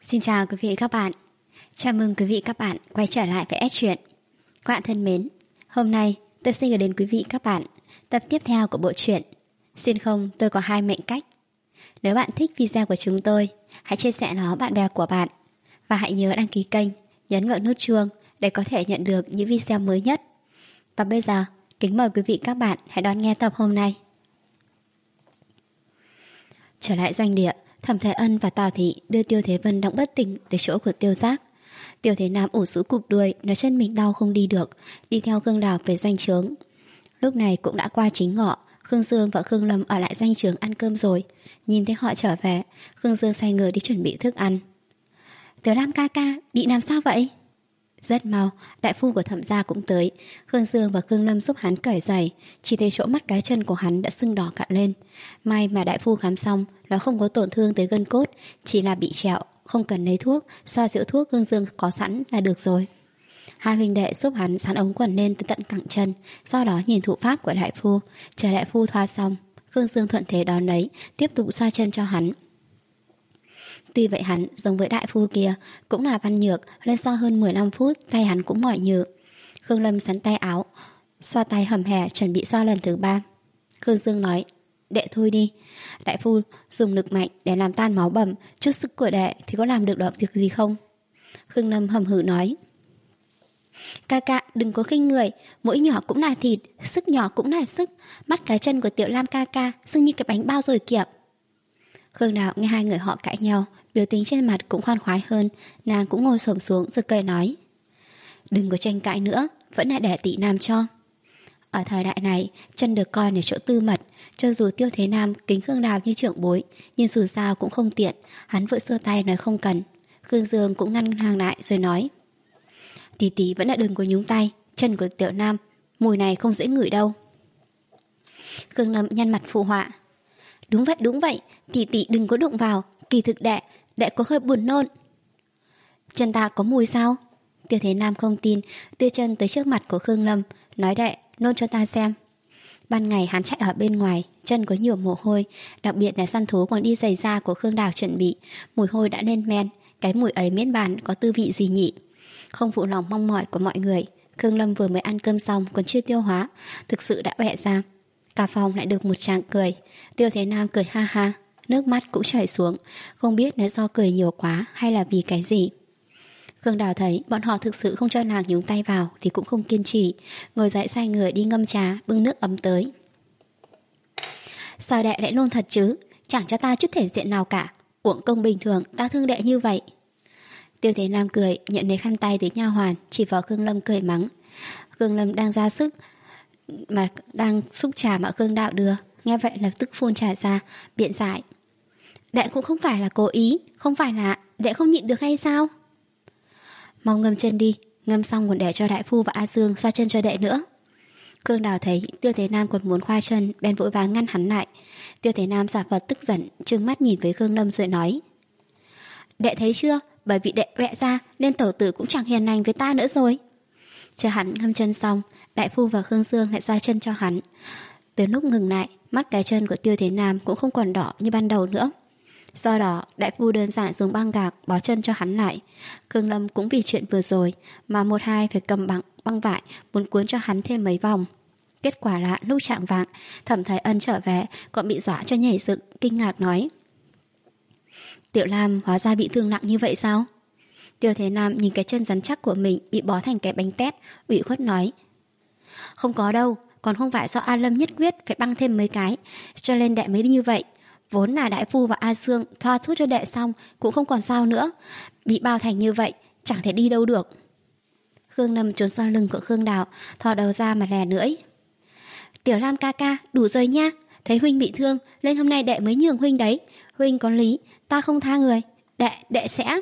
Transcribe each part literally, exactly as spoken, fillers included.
Xin chào quý vị và các bạn. Chào mừng quý vị và các bạn quay trở lại với S Truyện. Các bạn thân mến, hôm nay tôi xin gửi đến quý vị và các bạn tập tiếp theo của bộ truyện Xuyên không tôi có hai mệnh cách. Nếu bạn thích video của chúng tôi, hãy chia sẻ nó với bạn bè của bạn và hãy nhớ đăng ký kênh, nhấn vào nút chuông để có thể nhận được những video mới nhất. Và bây giờ, kính mời quý vị và các bạn hãy đón nghe tập hôm nay. Trở lại doanh địa, Thẩm Thái Ân và Tào Thị đưa Tiêu Thế Vân đang bất tỉnh tới chỗ của Tiêu Giác. Tiêu Thế Nam ủ rũ cụp đuôi, nói chân mình đau không đi được, đi theo Khương Đào về doanh trướng. Lúc này cũng đã qua chính ngọ, Khương Dương và Khương Lâm ở lại doanh trướng ăn cơm rồi. Nhìn thấy họ trở về, Khương Dương say người đi chuẩn bị thức ăn. Tiểu Lam ca ca, bị làm sao vậy? Rất mau, đại phu của Thẩm gia cũng tới. Khương Dương và Khương Lâm giúp hắn cởi giày, chỉ thấy chỗ mắt cái chân của hắn đã sưng đỏ cạn lên. May mà đại phu khám xong, nó không có tổn thương tới gân cốt, chỉ là bị trẹo, không cần lấy thuốc, xoa dịu thuốc Khương Dương có sẵn là được rồi. Hai huynh đệ giúp hắn sắn ống quần lên tới tận cẳng chân, sau đó nhìn thủ pháp của đại phu. Chờ đại phu thoa xong, Khương Dương thuận thế đón lấy, tiếp tục xoa chân cho hắn. Tuy vậy hắn giống với đại phu kia, cũng là văn nhược, lên xoa hơn mười lăm phút, tay hắn cũng mỏi nhừ. Khương Lâm sắn tay áo, xoa tay hầm hè chuẩn bị xoa lần thứ ba. Khương Dương nói, đệ thôi đi. Đại phu dùng lực mạnh để làm tan máu bầm, chút sức của đệ thì có làm được đó việc gì không? Khương Lâm hầm hừ nói, ca ca đừng có khinh người, mỗi nhỏ cũng là thịt, sức nhỏ cũng là sức, mắt cái chân của Tiểu Lam ca ca sưng như cái bánh bao rồi kìa. Khương Đào nghe hai người họ cãi nhau, biểu tình trên mặt cũng khoan khoái hơn, nàng cũng ngồi xổm xuống rồi cười nói, đừng có tranh cãi nữa, vẫn là để tỷ Nam cho. Ở thời đại này, chân được coi là chỗ tư mật, cho dù Tiêu Thế Nam kính Khương Đào như trưởng bối, nhưng dù sao cũng không tiện, hắn vội xua tay nói không cần. Khương Dương cũng ngăn hàng lại rồi nói, tỷ tỷ vẫn là đừng có nhúng tay, chân của Tiểu Nam, mùi này không dễ ngửi đâu. Khương Lâm nhăn mặt phụ họa, đúng vậy đúng vậy, tỷ tỷ đừng có đụng vào, kỳ thực đệ, đệ có hơi buồn nôn. Chân ta có mùi sao? Tiêu Thế Nam không tin, đưa chân tới trước mặt của Khương Lâm, nói đệ, nôn cho ta xem. Ban ngày hắn chạy ở bên ngoài, chân có nhiều mồ hôi, đặc biệt là săn thú còn đi giày da của Khương Đào chuẩn bị, mùi hôi đã lên men, cái mùi ấy miễn bàn có tư vị gì nhỉ? Không phụ lòng mong mỏi của mọi người, Khương Lâm vừa mới ăn cơm xong còn chưa tiêu hóa, thực sự đã bẹ ra. Cả phòng lại được một tràng cười. Tiêu Thế Nam cười ha ha, nước mắt cũng chảy xuống, không biết là do cười nhiều quá hay là vì cái gì. Khương Đào thấy bọn họ thực sự không cho nàng nhúng tay vào thì cũng không kiên trì, ngồi dậy xoay người đi ngâm trà, bưng nước ấm tới. Sao đệ lại nôn thật chứ, chẳng cho ta chút thể diện nào cả, uổng công bình thường ta thương đệ như vậy. Tiêu Thế Nam cười, nhận lấy khăn tay từ nha hoàn, chỉ vào Khương Lâm cười mắng. Khương Lâm đang ra sức mà đang xúc trà mà Khương Đạo đưa, nghe vậy lập tức phun trà ra, biện giải, đệ cũng không phải là cố ý, không phải là đệ không nhịn được hay sao? Mau ngâm chân đi, ngâm xong còn để cho đại phu và A Dương xoa chân cho đệ nữa. Khương Đào thấy Tiêu Thế Nam còn muốn khoa chân, bèn vội vàng ngăn hắn lại. Tiêu Thế Nam giả vờ tức giận, trừng mắt nhìn với Khương Lâm rồi nói, đệ thấy chưa, bởi vì đệ vẽ ra nên tẩu tử cũng chẳng hiền lành với ta nữa rồi. Chờ hắn ngâm chân xong, đại phu và Khương Dương lại xoa chân cho hắn. Từ lúc ngừng lại, mắt cái chân của Tiêu Thế Nam cũng không còn đỏ như ban đầu nữa. Do đó, đại phu đơn giản dùng băng gạc bó chân cho hắn lại. Khương Lâm cũng vì chuyện vừa rồi mà một hai phải cầm bằng băng vải muốn cuốn cho hắn thêm mấy vòng. Kết quả là lúc chạng vạng, Thẩm Thái Ân trở về còn bị dọa cho nhảy dựng, kinh ngạc nói, Tiểu Lam hóa ra bị thương nặng như vậy sao? Tiêu Thế Nam nhìn cái chân rắn chắc của mình bị bó thành cái bánh tét, ủy khuất nói, không có đâu, còn không phải do A Lâm nhất quyết phải băng thêm mấy cái, cho nên đệ mới như vậy. Vốn là đại phu và A Dương thoa thuốc cho đệ xong cũng không còn sao nữa, bị bao thành như vậy chẳng thể đi đâu được. Khương Lâm trốn sau lưng của Khương Đào, thò đầu ra mà lè lưỡi, Tiểu Lam ca ca, đủ rồi nha, thấy huynh bị thương nên hôm nay đệ mới nhường huynh đấy, huynh có lý, ta không tha người, đệ đệ sẽ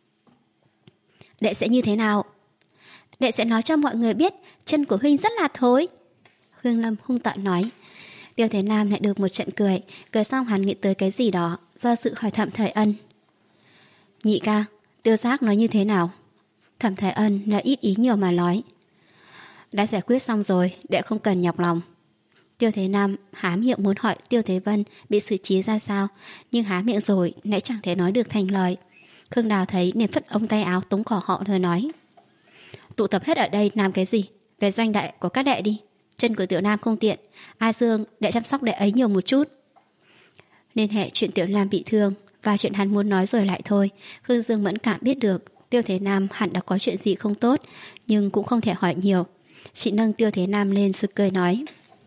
đệ sẽ như thế nào? Đệ sẽ nói cho mọi người biết chân của huynh rất là thối. Khương Lâm hung tợn nói. Tiêu Thế Nam lại được một trận cười, cười xong hắn nghĩ tới cái gì đó, do sự hỏi Thẩm Thời Ân. Nhị ca, Tiêu Giác nói như thế nào? Thẩm Thời Ân là ít ý nhiều mà nói, đã giải quyết xong rồi, đệ không cần nhọc lòng. Tiêu Thế Nam há miệng muốn hỏi Tiêu Thế Vân bị xử trí ra sao, nhưng há miệng rồi lại chẳng thể nói được thành lời. Khương Đào thấy nên phất ống tay áo tống cổ họ rồi nói: Tụ tập hết ở đây làm cái gì? Về doanh đại của các đệ đi. Chân của Tiểu Nam không tiện, A Dương đệ chăm sóc đệ ấy nhiều một chút. Liên hệ chuyện Tiểu Nam bị thương và chuyện hắn muốn nói rồi lại thôi. Khương Dương mẫn cảm biết được Tiêu Thế Nam hẳn đã có chuyện gì không tốt, nhưng cũng không thể hỏi nhiều. Chị nâng Tiêu Thế Nam lên rồi cười nói: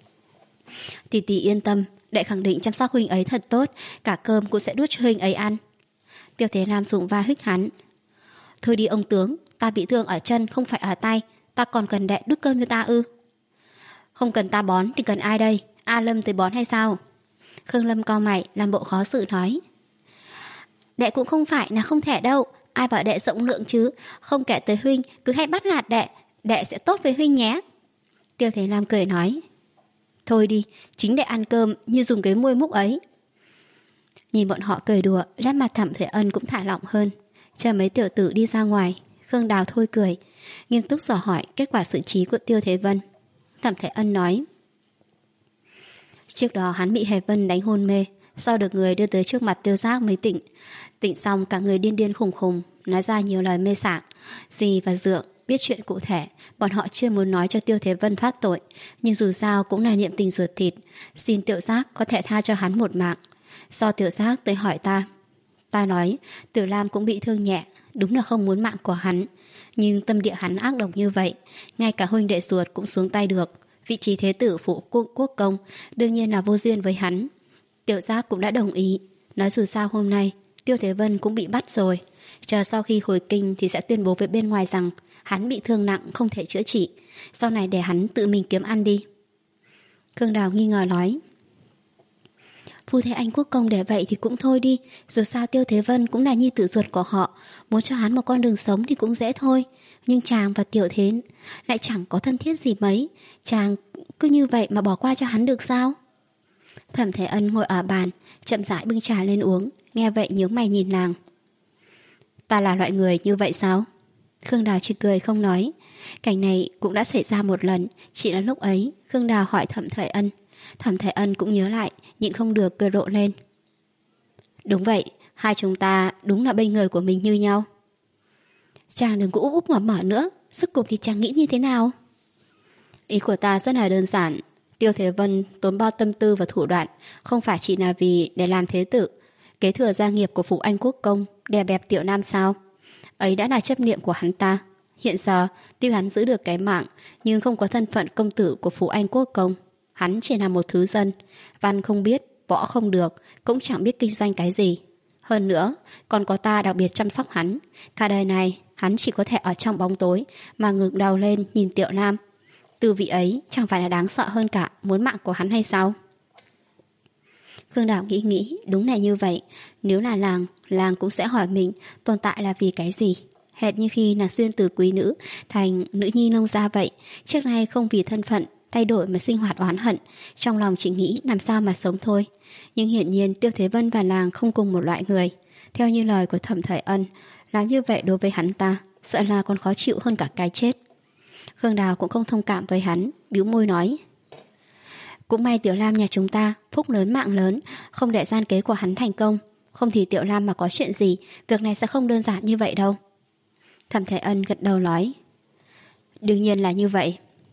Tỷ tỷ yên tâm, đệ khẳng định chăm sóc huynh ấy thật tốt, cả cơm cũng sẽ đút cho huynh ấy ăn. Tiêu Thế Nam dùng va hích hắn: Thôi đi ông tướng, ta bị thương ở chân không phải ở tay, ta còn cần đệ đút cơm cho ta ư? Không cần ta bón thì cần ai đây? A Lâm tới bón hay sao? Khương Lâm cau mày làm bộ khó xử nói: Đệ cũng không phải là không thể đâu, ai bảo đệ rộng lượng chứ, không kể tới huynh cứ hay bắt nạt đệ, đệ sẽ tốt với huynh nhé. Tiêu Thế Nam cười nói: Thôi đi, chính đệ ăn cơm như dùng cái môi múc ấy. Nhìn bọn họ cười đùa, nét mặt Thẩm Thể Ân cũng thả lỏng hơn. Chờ mấy tiểu tử đi ra ngoài, Khương Đào thôi cười, nghiêm túc dò hỏi kết quả xử trí của Tiêu Thế Vân. Thẩm Thể Ân nói: Trước đó hắn bị Hề Vân đánh hôn mê, sau được người đưa tới trước mặt Tiêu Giác mới tỉnh. Tỉnh xong cả người điên điên khùng khùng, nói ra nhiều lời mê sảng. Dì và Dượng biết chuyện cụ thể, bọn họ chưa muốn nói cho Tiêu Thế Vân thoát tội, nhưng dù sao cũng là niệm tình ruột thịt, xin Tiểu Giác có thể tha cho hắn một mạng. Do Tiểu Giác tới hỏi ta, ta nói Tiểu Lam cũng bị thương nhẹ, đúng là không muốn mạng của hắn, nhưng tâm địa hắn ác độc như vậy, ngay cả huynh đệ ruột cũng xuống tay được. Vị trí thế tử phụ quốc, quốc công đương nhiên là vô duyên với hắn. Tiểu Giác cũng đã đồng ý, nói dù sao hôm nay Tiêu Thế Vân cũng bị bắt rồi, chờ sau khi hồi kinh thì sẽ tuyên bố với bên ngoài rằng hắn bị thương nặng không thể chữa trị, sau này để hắn tự mình kiếm ăn đi. Khương Đào nghi ngờ nói: Phu thế anh quốc công để vậy thì cũng thôi đi, dù sao Tiêu Thế Vân cũng là nhi tử ruột của họ, muốn cho hắn một con đường sống thì cũng dễ thôi. Nhưng chàng và Tiểu Thế lại chẳng có thân thiết gì mấy, chàng cứ như vậy mà bỏ qua cho hắn được sao? Thẩm Thế Ân ngồi ở bàn, chậm rãi bưng trà lên uống, nghe vậy nhướng mày nhìn nàng: Ta là loại người như vậy sao? Khương Đào chỉ cười không nói. Cảnh này cũng đã xảy ra một lần, chỉ là lúc ấy Khương Đào hỏi Thẩm Thế Ân, Thẩm Thế Ân cũng nhớ lại, nhịn không được cười rộ lên: Đúng vậy, hai chúng ta đúng là bên người của mình như nhau. Chàng đừng có úp úp mở mở nữa, rốt cuộc thì chàng nghĩ như thế nào? Ý của ta rất là đơn giản. Tiêu Thế Vân tốn bao tâm tư và thủ đoạn, không phải chỉ là vì để làm thế tử, kế thừa gia nghiệp của phủ Anh quốc công, đè bẹp Tiểu Nam sao? Ấy đã là chấp niệm của hắn ta. Hiện giờ tuy hắn giữ được cái mạng, nhưng không có thân phận công tử của phủ Anh quốc công. Hắn chỉ là một thứ dân, văn không biết, võ không được, cũng chẳng biết kinh doanh cái gì. Hơn nữa, còn có ta đặc biệt chăm sóc hắn. Cả đời này, hắn chỉ có thể ở trong bóng tối mà ngước đầu lên nhìn Tiểu Nam. Tư vị ấy chẳng phải là đáng sợ hơn cả muốn mạng của hắn hay sao? Khương Đào nghĩ nghĩ, đúng là như vậy. Nếu là làng, làng cũng sẽ hỏi mình tồn tại là vì cái gì. Hệt như khi là xuyên từ quý nữ thành nữ nhi nông gia vậy. Trước nay không vì thân phận thay đổi mà sinh hoạt oán hận, trong lòng chỉ nghĩ làm sao mà sống thôi. Nhưng hiển nhiên Tiêu Thế Vân và làng không cùng một loại người. Theo như lời của Thẩm Thời Ân, làm như vậy đối với hắn ta sợ là còn khó chịu hơn cả cái chết. Khương Đào cũng không thông cảm với hắn, bĩu môi nói: Cũng may Tiểu Lam nhà chúng ta phúc lớn mạng lớn, không để gian kế của hắn thành công. Không thì Tiểu Lam mà có chuyện gì, việc này sẽ không đơn giản như vậy đâu. Thẩm Thể Ân gật đầu nói: Đương nhiên là như vậy.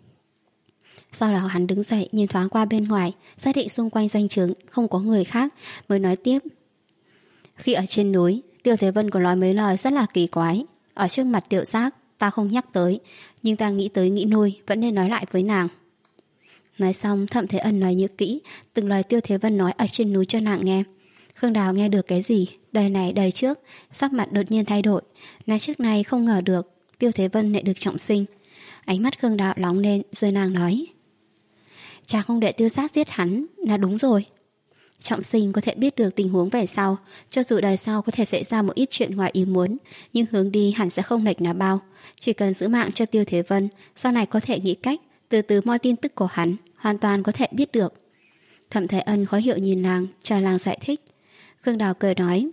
Sau đó hắn đứng dậy nhìn thoáng qua bên ngoài, xác định xung quanh doanh trướng không có người khác, mới nói tiếp: Khi ở trên núi, Tiêu Thế Vân có nói mấy lời rất là kỳ quái. Ở trước mặt Tiểu Giác ta không nhắc tới, nhưng ta nghĩ tới nghĩ nuôi vẫn nên nói lại với nàng. Nói xong Thẩm Thế Ân nói nhớ kỹ từng lời Tiêu Thế Vân nói ở trên núi cho nàng nghe. Khương Đào nghe được cái gì đời này đời trước, sắc mặt đột nhiên thay đổi. Nàng trước này không ngờ được Tiêu Thế Vân lại được trọng sinh. Ánh mắt Khương Đào nóng lên, rồi nàng nói: Chàng không để Tiêu Giác giết hắn là đúng rồi. Trọng sinh có thể biết được tình huống về sau, cho dù đời sau có thể xảy ra một ít chuyện ngoài ý muốn, nhưng hướng đi hẳn sẽ không lệch nào bao. Chỉ cần giữ mạng cho Tiêu Thế Vân, sau này có thể nghĩ cách từ từ moi tin tức của hắn, hoàn toàn có thể biết được. Thẩm Thế Ân khó hiểu nhìn nàng, chờ nàng giải thích. Khương Đào cười nói: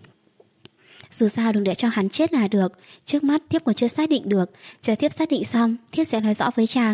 Dù sao đừng để cho hắn chết là được. Trước mắt thiếp còn chưa xác định được, chờ thiếp xác định xong thiếp sẽ nói rõ với chàng.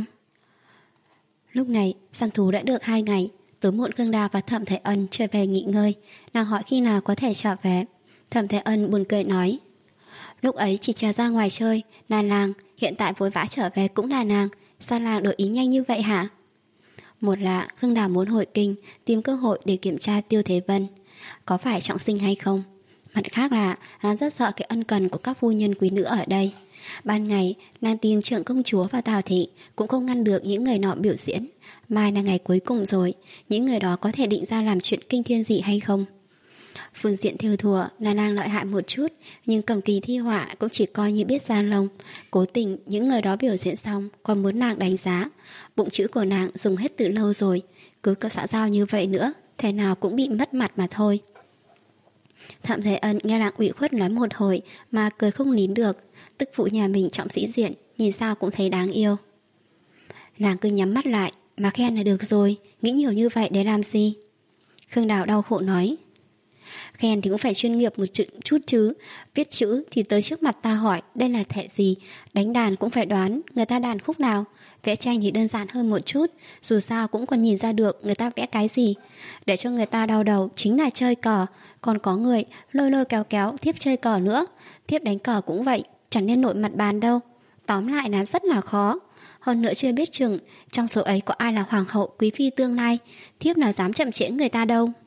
Lúc này săn thú đã được hai ngày. Tối muộn Khương Đào và Thẩm Thể Ân trở về nghỉ ngơi. Nàng hỏi khi nào có thể trở về. Thẩm Thế Ân buồn cười nói, lúc ấy chỉ trà ra ngoài chơi là nàng, hiện tại vội vã trở về cũng là nàng. Sao nàng đổi ý nhanh như vậy hả? Một là Khương Đào muốn hồi kinh, tìm cơ hội để kiểm tra Tiêu Thế Vân có phải trọng sinh hay không. Mặt khác là nàng rất sợ cái ân cần của các phu nhân quý nữ ở đây. Ban ngày nàng tìm trưởng công chúa và Tào thị cũng không ngăn được những người nọ biểu diễn. Mai là ngày cuối cùng rồi, những người đó có thể định ra làm chuyện kinh thiên dị hay không? Phương diện thêu thùa là nàng lợi hại một chút, nhưng cầm kỳ thi họa cũng chỉ coi như biết ra lông. Cố tình những người đó biểu diễn xong còn muốn nàng đánh giá. Bụng chữ của nàng dùng hết từ lâu rồi, cứ có xã giao như vậy nữa, thế nào cũng bị mất mặt mà thôi. Thẩm Thế Ân nghe nàng ủy khuất nói một hồi mà cười không nín được. Tức phụ nhà mình trọng sĩ diện, nhìn sao cũng thấy đáng yêu. Nàng cứ nhắm mắt lại mà khen là được rồi, nghĩ nhiều như vậy để làm gì? Khương Đào đau khổ nói, khen thì cũng phải chuyên nghiệp một chút chứ. Viết chữ thì tới trước mặt ta hỏi đây là thể gì, đánh đàn cũng phải đoán người ta đàn khúc nào. Vẽ tranh thì đơn giản hơn một chút, dù sao cũng còn nhìn ra được người ta vẽ cái gì. Để cho người ta đau đầu chính là chơi cờ. Còn có người lôi lôi kéo kéo thiếp chơi cờ nữa. Thiếp đánh cờ cũng vậy, chẳng nên nổi mặt bàn đâu. Tóm lại là rất là khó. Hơn nữa chưa biết chừng trong số ấy có ai là hoàng hậu quý phi tương lai, thiếp nào dám chậm trễ người ta đâu.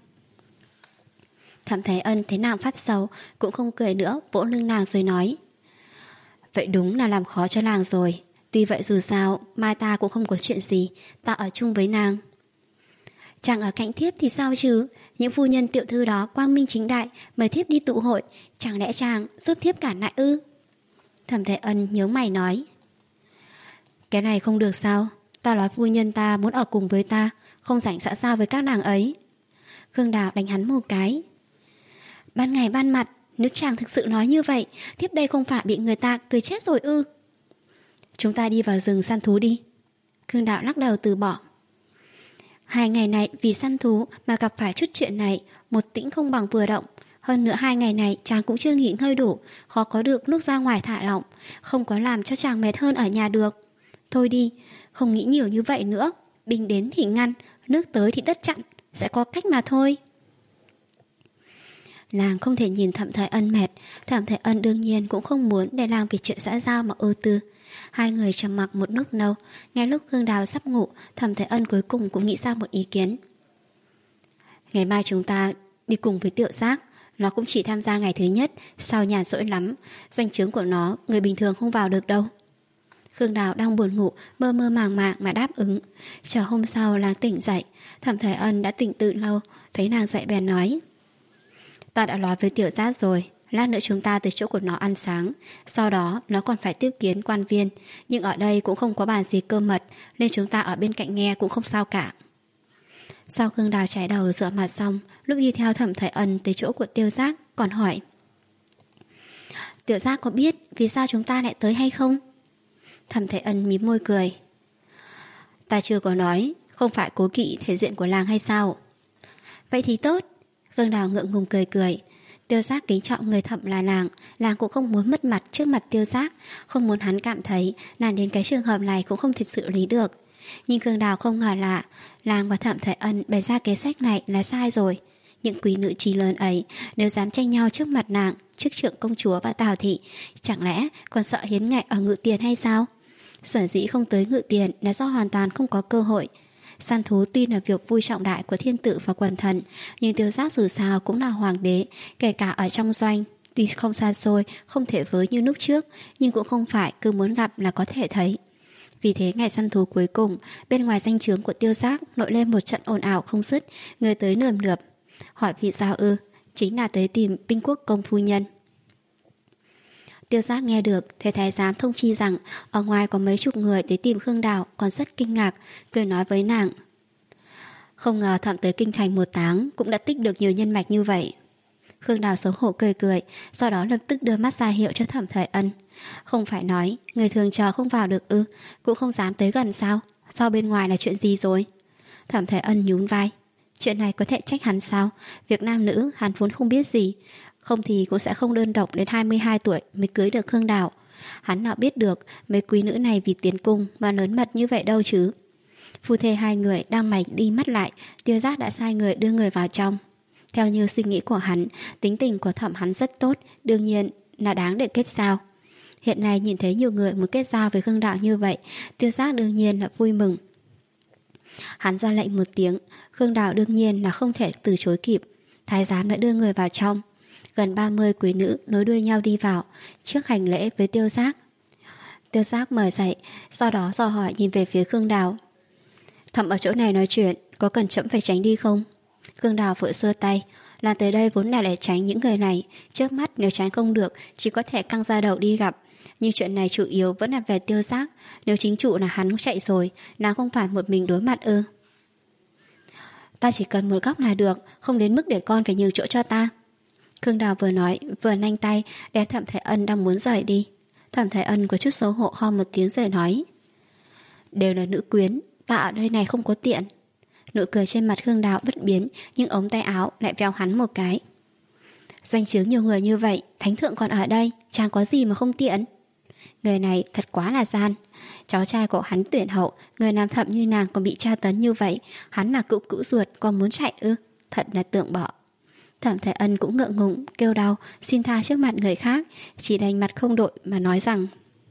Thẩm Thế Ân thấy nàng phát sầu cũng không cười nữa, vỗ lưng nàng rồi nói, vậy đúng là làm khó cho nàng rồi. Tuy vậy dù sao mai ta cũng không có chuyện gì, ta ở chung với nàng. Chàng ở cạnh thiếp thì sao chứ? Những phu nhân tiểu thư đó quang minh chính đại mời thiếp đi tụ hội, chẳng lẽ chàng giúp thiếp cản lại ư? Thẩm Thế Ân nhớ mày nói, cái này không được sao? Ta nói phu nhân ta muốn ở cùng với ta, không rảnh xã giao với các nàng ấy. Khương Đào đánh hắn một cái. Ban ngày ban mặt, nếu chàng thực sự nói như vậy, thiếp đây không phải bị người ta cười chết rồi ư? Chúng ta đi vào rừng săn thú đi. Khương Đạo lắc đầu từ bỏ. Hai ngày này vì săn thú mà gặp phải chút chuyện này, một tĩnh không bằng vừa động. Hơn nữa hai ngày này chàng cũng chưa nghỉ ngơi đủ, khó có được lúc ra ngoài thả lỏng, không có làm cho chàng mệt hơn ở nhà được. Thôi đi, không nghĩ nhiều như vậy nữa. Binh đến thì ngăn, nước tới thì đất chặn, sẽ có cách mà thôi. Nàng không thể nhìn Thẩm Thế Ân mệt. Thẩm Thế Ân đương nhiên cũng không muốn để nàng vì chuyện xã giao mà ưu tư. Hai người trầm mặc một lúc lâu. Ngay lúc Khương Đào sắp ngủ, Thẩm Thế Ân cuối cùng cũng nghĩ ra một ý kiến. Ngày mai chúng ta đi cùng với Tiểu Giác. Nó cũng chỉ tham gia ngày thứ nhất, sau nhàn rỗi lắm. Doanh trướng của nó người bình thường không vào được đâu. Khương Đào đang buồn ngủ, mơ mơ màng màng mà đáp ứng. Chờ hôm sau nàng tỉnh dậy, Thẩm Thế Ân đã tỉnh từ lâu. Thấy nàng dậy bèn nói, ta đã nói với Tiểu Giác rồi, lát nữa chúng ta từ chỗ của nó ăn sáng. Sau đó nó còn phải tiếp kiến quan viên, nhưng ở đây cũng không có bàn gì cơ mật, nên chúng ta ở bên cạnh nghe cũng không sao cả. Sau Khương Đào chải đầu rửa mặt xong, lúc đi theo Thẩm Thế Ân tới chỗ của Tiêu Giác, còn hỏi, Tiểu Giác có biết vì sao chúng ta lại tới hay không? Thẩm Thế Ân mím môi cười, ta chưa có nói, không phải cố kỵ thể diện của làng hay sao? Vậy thì tốt. Khương Đào ngượng ngùng cười cười. Tiêu Giác kính trọng người Thẩm là nàng, nàng cũng không muốn mất mặt trước mặt Tiêu Giác, không muốn hắn cảm thấy nàng đến cái trường hợp này cũng không thể xử lý được. Nhưng Khương Đào không ngờ là nàng và Thẩm Thế Ân bày ra kế sách này là sai rồi. Những quý nữ trí lớn ấy nếu dám tranh nhau trước mặt nàng, trước trưởng công chúa và Tào thị, chẳng lẽ còn sợ hiến ngại ở Ngự Tiền hay sao? Sở dĩ không tới Ngự Tiền là do hoàn toàn không có cơ hội. Săn thú tuy là việc vui trọng đại của thiên tử và quần thần, nhưng Tiêu Giác dù sao cũng là hoàng đế, kể cả ở trong doanh. Tuy không xa xôi, không thể với như lúc trước, nhưng cũng không phải cứ muốn gặp là có thể thấy. Vì thế ngày săn thú cuối cùng, bên ngoài danh trướng của Tiêu Giác nổi lên một trận ồn ào không dứt, người tới nườm nượp. Hỏi vì sao ư? Chính là tới tìm Binh Quốc công phu nhân. Tiêu Giác nghe được, thấy thái giám thông chi rằng ở ngoài có mấy chục người tới tìm Khương Đào, còn rất kinh ngạc, cười nói với nàng, không ngờ Thẩm tới kinh thành một tháng cũng đã tích được nhiều nhân mạch như vậy. Khương Đào xấu hổ cười cười, sau đó lập tức đưa mắt ra hiệu cho Thẩm Thế Ân. Không phải nói người thường chờ không vào được ư? Cũng không dám tới gần sao? Sau bên ngoài là chuyện gì rồi? Thẩm Thế Ân nhún vai, chuyện này có thể trách hắn sao? Việc nam nữ hắn vốn không biết gì, không thì cũng sẽ không đơn độc đến hai mươi hai tuổi mới cưới được Khương Đào. Hắn nào biết được mấy quý nữ này vì tiến cung mà lớn mật như vậy đâu chứ. Phu thê hai người đang mày đi mắt lại, Tiêu Giác đã sai người đưa người vào trong. Theo như suy nghĩ của hắn, tính tình của Thẩm hắn rất tốt, đương nhiên là đáng để kết giao. Hiện nay nhìn thấy nhiều người muốn kết giao với Khương Đạo như vậy, Tiêu Giác đương nhiên là vui mừng. Hắn ra lệnh một tiếng, Khương Đạo đương nhiên là không thể từ chối kịp. Thái giám đã đưa người vào trong. Gần ba mươi quý nữ nối đuôi nhau đi vào, trước hành lễ với Tiêu Giác. Tiêu Giác mời dậy, sau đó dò hỏi nhìn về phía Khương Đào. Thẩm ở chỗ này nói chuyện, có cần chậm phải tránh đi không? Khương Đào vội xua tay, là tới đây vốn là để tránh những người này. Trước mắt nếu tránh không được, chỉ có thể căng ra đầu đi gặp. Nhưng chuyện này chủ yếu vẫn là về Tiêu Giác. Nếu chính chủ là hắn chạy rồi, nàng không phải một mình đối mặt ư? Ta chỉ cần một góc là được, không đến mức để con phải nhường chỗ cho ta. Khương Đào vừa nói vừa nanh tay để Thẩm Thái Ân đang muốn rời đi. Thẩm Thái Ân có chút xấu hổ ho một tiếng rồi nói, đều là nữ quyến, ta ở đây này không có tiện. Nụ cười trên mặt Khương Đào bất biến, nhưng ống tay áo lại véo hắn một cái. Danh chướng nhiều người như vậy, thánh thượng còn ở đây, chàng có gì mà không tiện? Người này thật quá là gian. Cháu trai của hắn tuyển hậu, người nam Thẩm như nàng còn bị tra tấn như vậy, hắn là cựu cữu ruột còn muốn chạy ư? Thật là tượng bọ. Thẩm Thái Ân cũng ngượng ngùng kêu đau, xin tha trước mặt người khác, chỉ đành mặt không đội mà nói rằng,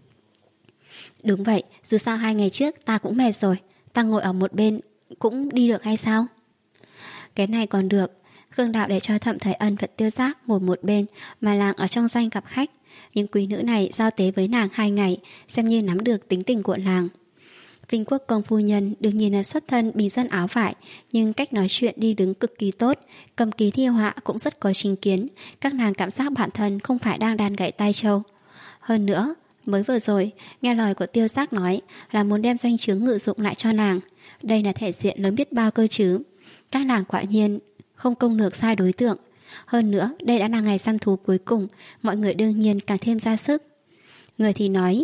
đúng vậy, dù sao hai ngày trước ta cũng mệt rồi, ta ngồi ở một bên cũng đi được hay sao? Cái này còn được. Khương Đạo để cho Thẩm Thái Ân và Tiêu Giác ngồi một bên, mà làng ở trong danh gặp khách. Nhưng quý nữ này giao tế với nàng hai ngày, xem như nắm được tính tình của làng. Vinh Quốc công phu nhân đương nhiên là xuất thân bình dân áo vải, nhưng cách nói chuyện đi đứng cực kỳ tốt, cầm ký thi họa cũng rất có chính kiến. Các nàng cảm giác bản thân không phải đang đàn gậy tai trâu. Hơn nữa, mới vừa rồi nghe lời của Tiêu Giác nói là muốn đem danh chướng ngự dụng lại cho nàng. Đây là thể diện lớn biết bao cơ chứ. Các nàng quả nhiên không công lược sai đối tượng. Hơn nữa, đây đã là ngày săn thú cuối cùng, mọi người đương nhiên càng thêm ra sức. Người thì nói,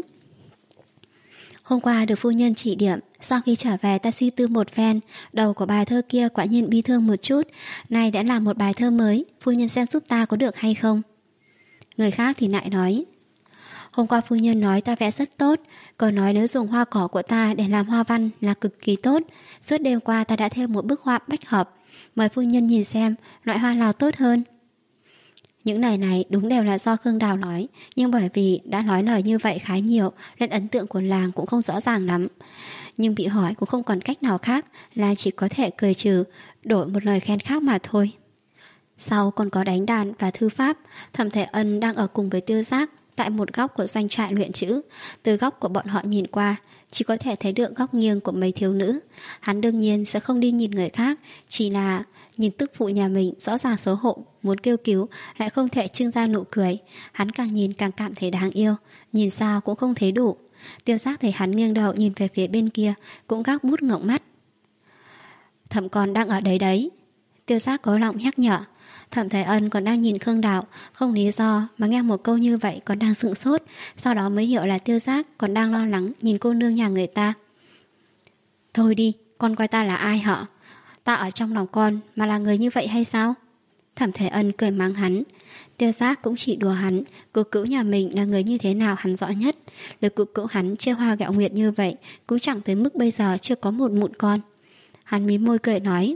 hôm qua được phu nhân chỉ điểm, sau khi trở về ta suy tư một phen, đầu của bài thơ kia quả nhiên bi thương một chút, nay đã làm một bài thơ mới, phu nhân xem giúp ta có được hay không? Người khác thì lại nói, hôm qua phu nhân nói ta vẽ rất tốt, còn nói nếu dùng hoa cỏ của ta để làm hoa văn là cực kỳ tốt. Suốt đêm qua ta đã theo một bức họa bách hợp, mời phu nhân nhìn xem loại hoa nào tốt hơn. Những lời này đúng đều là do Khương Đào nói, nhưng bởi vì đã nói lời như vậy khá nhiều nên ấn tượng của làng cũng không rõ ràng lắm. Nhưng bị hỏi cũng không còn cách nào khác, là chỉ có thể cười trừ, đổi một lời khen khác mà thôi. Sau còn có đánh đàn và thư pháp. Thẩm Thái Ân đang ở cùng với Tiêu Giác tại một góc của doanh trại luyện chữ. Từ góc của bọn họ nhìn qua, chỉ có thể thấy được góc nghiêng của mấy thiếu nữ. Hắn đương nhiên sẽ không đi nhìn người khác, chỉ là nhìn tức phụ nhà mình rõ ràng xấu hổ, muốn kêu cứu lại không thể trưng ra nụ cười. Hắn càng nhìn càng cảm thấy đáng yêu, nhìn sao cũng không thấy đủ. Tiêu Giác thấy hắn nghiêng đầu nhìn về phía bên kia, cũng gác bút ngộng mắt. Thẩm còn đang ở đấy đấy. Tiêu Giác có lòng nhắc nhở. Thẩm Thái Ân còn đang nhìn Khương Đạo, không lý do mà nghe một câu như vậy còn đang sững sốt, sau đó mới hiểu là Tiêu Giác còn đang lo lắng nhìn cô nương nhà người ta. Thôi đi, con coi ta là ai hả? Ta ở trong lòng con mà là người như vậy hay sao? Thẩm Thái Ân cười mắng hắn. Tiêu Giác cũng chỉ đùa hắn, cữu cữu nhà mình là người như thế nào hắn rõ nhất. Được cữu cữu hắn chia hoa gạo nguyệt như vậy cũng chẳng tới mức bây giờ chưa có một mụn con. Hắn mím môi cười nói,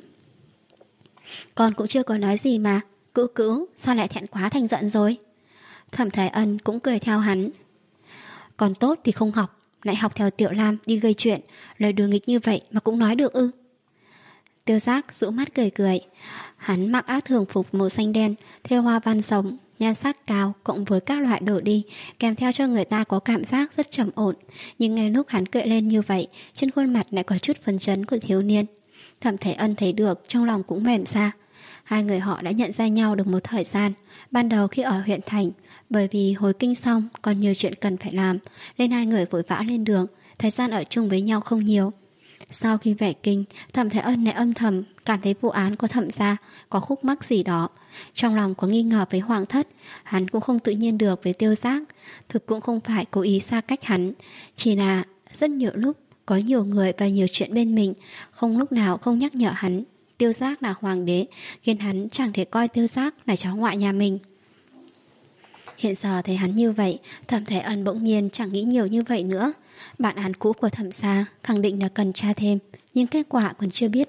con cũng chưa có nói gì mà, cữu cữu sao lại thẹn quá thành giận rồi? Thẩm Thái Ân cũng cười theo hắn. Còn tốt thì không học, lại học theo Tiểu Lam đi gây chuyện, lời đùa nghịch như vậy mà cũng nói được ư? Tiêu Giác rũ mắt cười cười. Hắn mặc áo thường phục màu xanh đen, thêu hoa văn rồng, nhan sắc cao cộng với các loại đồ đi, kèm theo cho người ta có cảm giác rất trầm ổn. Nhưng ngay lúc hắn cười lên như vậy, trên khuôn mặt lại có chút phấn chấn của thiếu niên. Thẩm Thái Ân thấy được, trong lòng cũng mềm ra. Hai người họ đã nhận ra nhau được một thời gian. Ban đầu khi ở huyện thành, bởi vì hồi kinh xong còn nhiều chuyện cần phải làm, nên hai người vội vã lên đường, thời gian ở chung với nhau không nhiều. Sau khi về kinh, Thẩm Thái Ân lại âm thầm cảm thấy vụ án của Thẩm gia có khúc mắc gì đó. Trong lòng có nghi ngờ với Hoàng thất, hắn cũng không tự nhiên được với Tiêu Giác. Thực cũng không phải cố ý xa cách hắn, chỉ là rất nhiều lúc có nhiều người và nhiều chuyện bên mình, không lúc nào không nhắc nhở hắn Tiêu Giác là hoàng đế, khiến hắn chẳng thể coi Tiêu Giác là cháu ngoại nhà mình. Hiện giờ thấy hắn như vậy, Thẩm Thái Ân bỗng nhiên chẳng nghĩ nhiều như vậy nữa. Bản án cũ của Thẩm gia khẳng định là cần tra thêm, nhưng kết quả còn chưa biết được.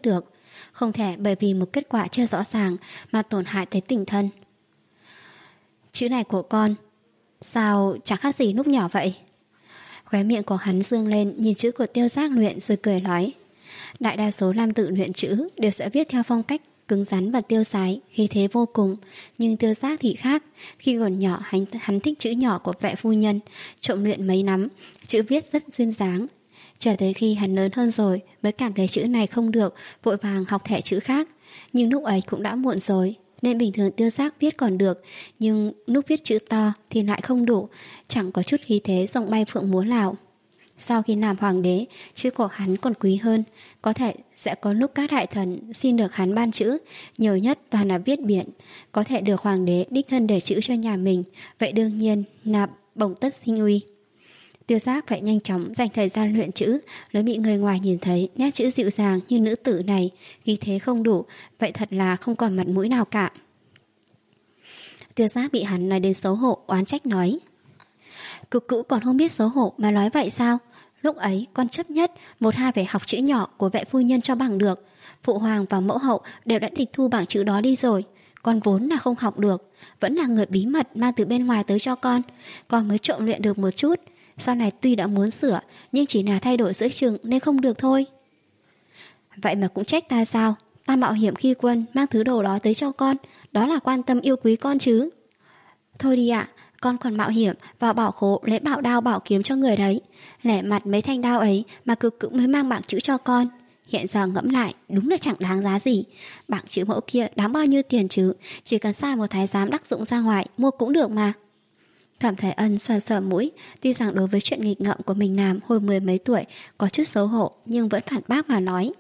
không thể bởi vì một kết quả chưa rõ ràng mà tổn hại tới tình thân. Chữ này của con, sao chẳng khác gì nút nhỏ vậy? Khóe miệng của hắn dương lên nhìn chữ của Tiêu Giác luyện rồi cười nói. Đại đa số nam tử luyện chữ đều sẽ viết theo phong cách cứng rắn và tiêu sái, khí thế vô cùng. Nhưng Tiêu Giác thì khác. Khi còn nhỏ hắn, hắn thích chữ nhỏ của vệ phu nhân, trộm luyện mấy năm, chữ viết rất duyên dáng. Chờ tới khi hắn lớn hơn rồi mới cảm thấy chữ này không được, vội vàng học thẻ chữ khác. Nhưng lúc ấy cũng đã muộn rồi, nên bình thường Tiêu Giác viết còn được, nhưng lúc viết chữ to thì lại không đủ, chẳng có chút khí thế rồng bay phượng múa nào. Sau khi làm hoàng đế, chữ của hắn còn quý hơn. Có thể sẽ có lúc các đại thần xin được hắn ban chữ, nhiều nhất toàn là viết biển. Có thể được hoàng đế đích thân để chữ cho nhà mình, vậy đương nhiên là bổng tất sinh uy. Tiêu Giác phải nhanh chóng dành thời gian luyện chữ, nếu bị người ngoài nhìn thấy nét chữ dịu dàng như nữ tử này, khí thế không đủ, vậy thật là không còn mặt mũi nào cả. Tiêu Giác bị hắn nói đến xấu hổ, oán trách nói. Cực cữu còn không biết xấu hổ mà nói vậy sao? Lúc ấy con chấp nhất một hai phải học chữ nhỏ của vệ phu nhân cho bằng được. Phụ hoàng và mẫu hậu đều đã tịch thu bảng chữ đó đi rồi. Con vốn là không học được, vẫn là người bí mật mang từ bên ngoài tới cho con. Con mới trộm luyện được một chút. Sau này tuy đã muốn sửa, nhưng chỉ là thay đổi giữa chừng nên không được thôi. Vậy mà cũng trách ta sao? Ta mạo hiểm khi quân mang thứ đồ đó tới cho con, đó là quan tâm yêu quý con chứ. Thôi đi ạ, con còn mạo hiểm vào bảo khố lấy bảo đao bảo kiếm cho người đấy. Lẻ mặt mấy thanh đao ấy mà cực cũng mới mang bảng chữ cho con. Hiện giờ ngẫm lại đúng là chẳng đáng giá gì. Bảng chữ mẫu kia đáng bao nhiêu tiền chứ? Chỉ cần sai một thái giám đắc dụng ra ngoài mua cũng được mà. Thẩm Thái Ân sờ sờ mũi, tuy rằng đối với chuyện nghịch ngợm của mình làm hồi mười mấy tuổi có chút xấu hổ, nhưng vẫn phản bác mà nói.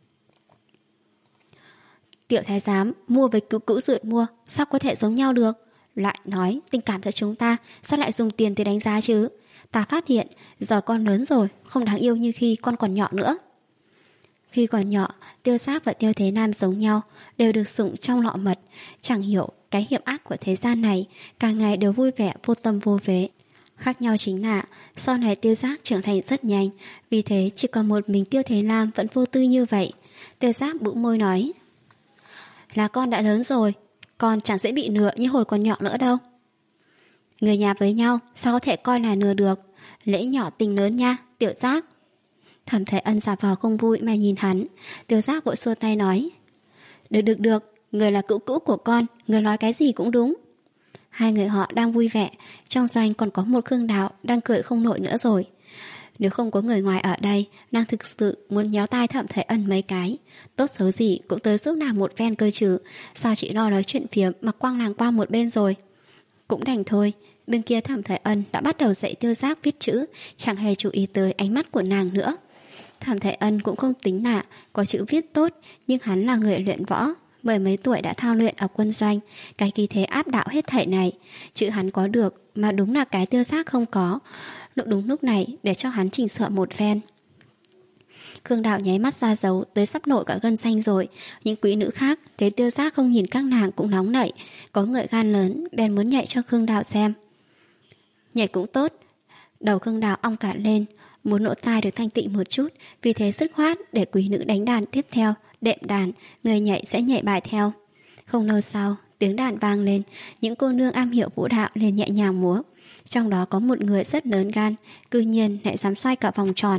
Tiểu thái giám mua với cữu cữu rượu mua, sao có thể giống nhau được? Lại nói tình cảm giữa chúng ta, sao lại dùng tiền để đánh giá chứ? Ta phát hiện giờ con lớn rồi, không đáng yêu như khi con còn nhỏ nữa. Khi còn nhỏ, Tiêu Giác và Tiêu Thế Nam giống nhau, đều được sủng trong lọ mật. Chẳng hiểu cái hiểm ác của thế gian này, càng ngày đều vui vẻ vô tâm vô vế. Khác nhau chính là sau này Tiêu Giác trưởng thành rất nhanh, vì thế chỉ còn một mình Tiêu Thế Nam vẫn vô tư như vậy. Tiêu Giác bĩu môi nói, là con đã lớn rồi, con chẳng dễ bị lừa như hồi còn nhỏ nữa đâu. Người nhà với nhau sao có thể coi là lừa được? Lễ nhỏ tình lớn nha, Tiểu Giác. Thẩm Thái Ân giả vờ không vui mà nhìn hắn. Tiêu Giác vội xua tay nói, được được được, người là cữu cữu của con, người nói cái gì cũng đúng. Hai người họ đang vui vẻ, trong doanh còn có một Khương Đào đang cười không nổi nữa rồi. Nếu không có người ngoài ở đây, nàng thực sự muốn nhéo tai Thẩm Thái Ân mấy cái. Tốt xấu gì cũng tới giúp nàng một phen cơ chứ, sao chị lo nói chuyện phiếm mà quăng nàng qua một bên rồi. Cũng đành thôi. Bên kia Thẩm Thái Ân đã bắt đầu dạy Tiêu Giác viết chữ, chẳng hề chú ý tới ánh mắt của nàng nữa. Thẩm Thái Ân cũng không tính là có chữ viết tốt, nhưng hắn là người luyện võ, mười mấy tuổi đã thao luyện ở quân doanh, cái khí thế áp đảo hết thảy này. Chữ hắn có được mà đúng là cái Tiêu Giác không có. Lúc đúng lúc này để cho hắn chỉnh sửa một phen. Khương Đạo nháy mắt ra dấu tới sắp nổi cả gân xanh rồi. Những quý nữ khác thấy Tiêu Giác không nhìn các nàng cũng nóng nảy, có người gan lớn bèn muốn nhảy cho Khương Đạo xem. Nhảy cũng tốt. Đầu Khương Đạo ong cả lên, muốn lỗ tai được thanh tịnh một chút, vì thế dứt khoát để quý nữ đánh đàn tiếp theo, đệm đàn, người nhảy sẽ nhảy bài theo. Không lâu sau, tiếng đàn vang lên, những cô nương am hiểu vũ đạo liền nhẹ nhàng múa. Trong đó có một người rất lớn gan, cư nhiên lại dám xoay cả vòng tròn.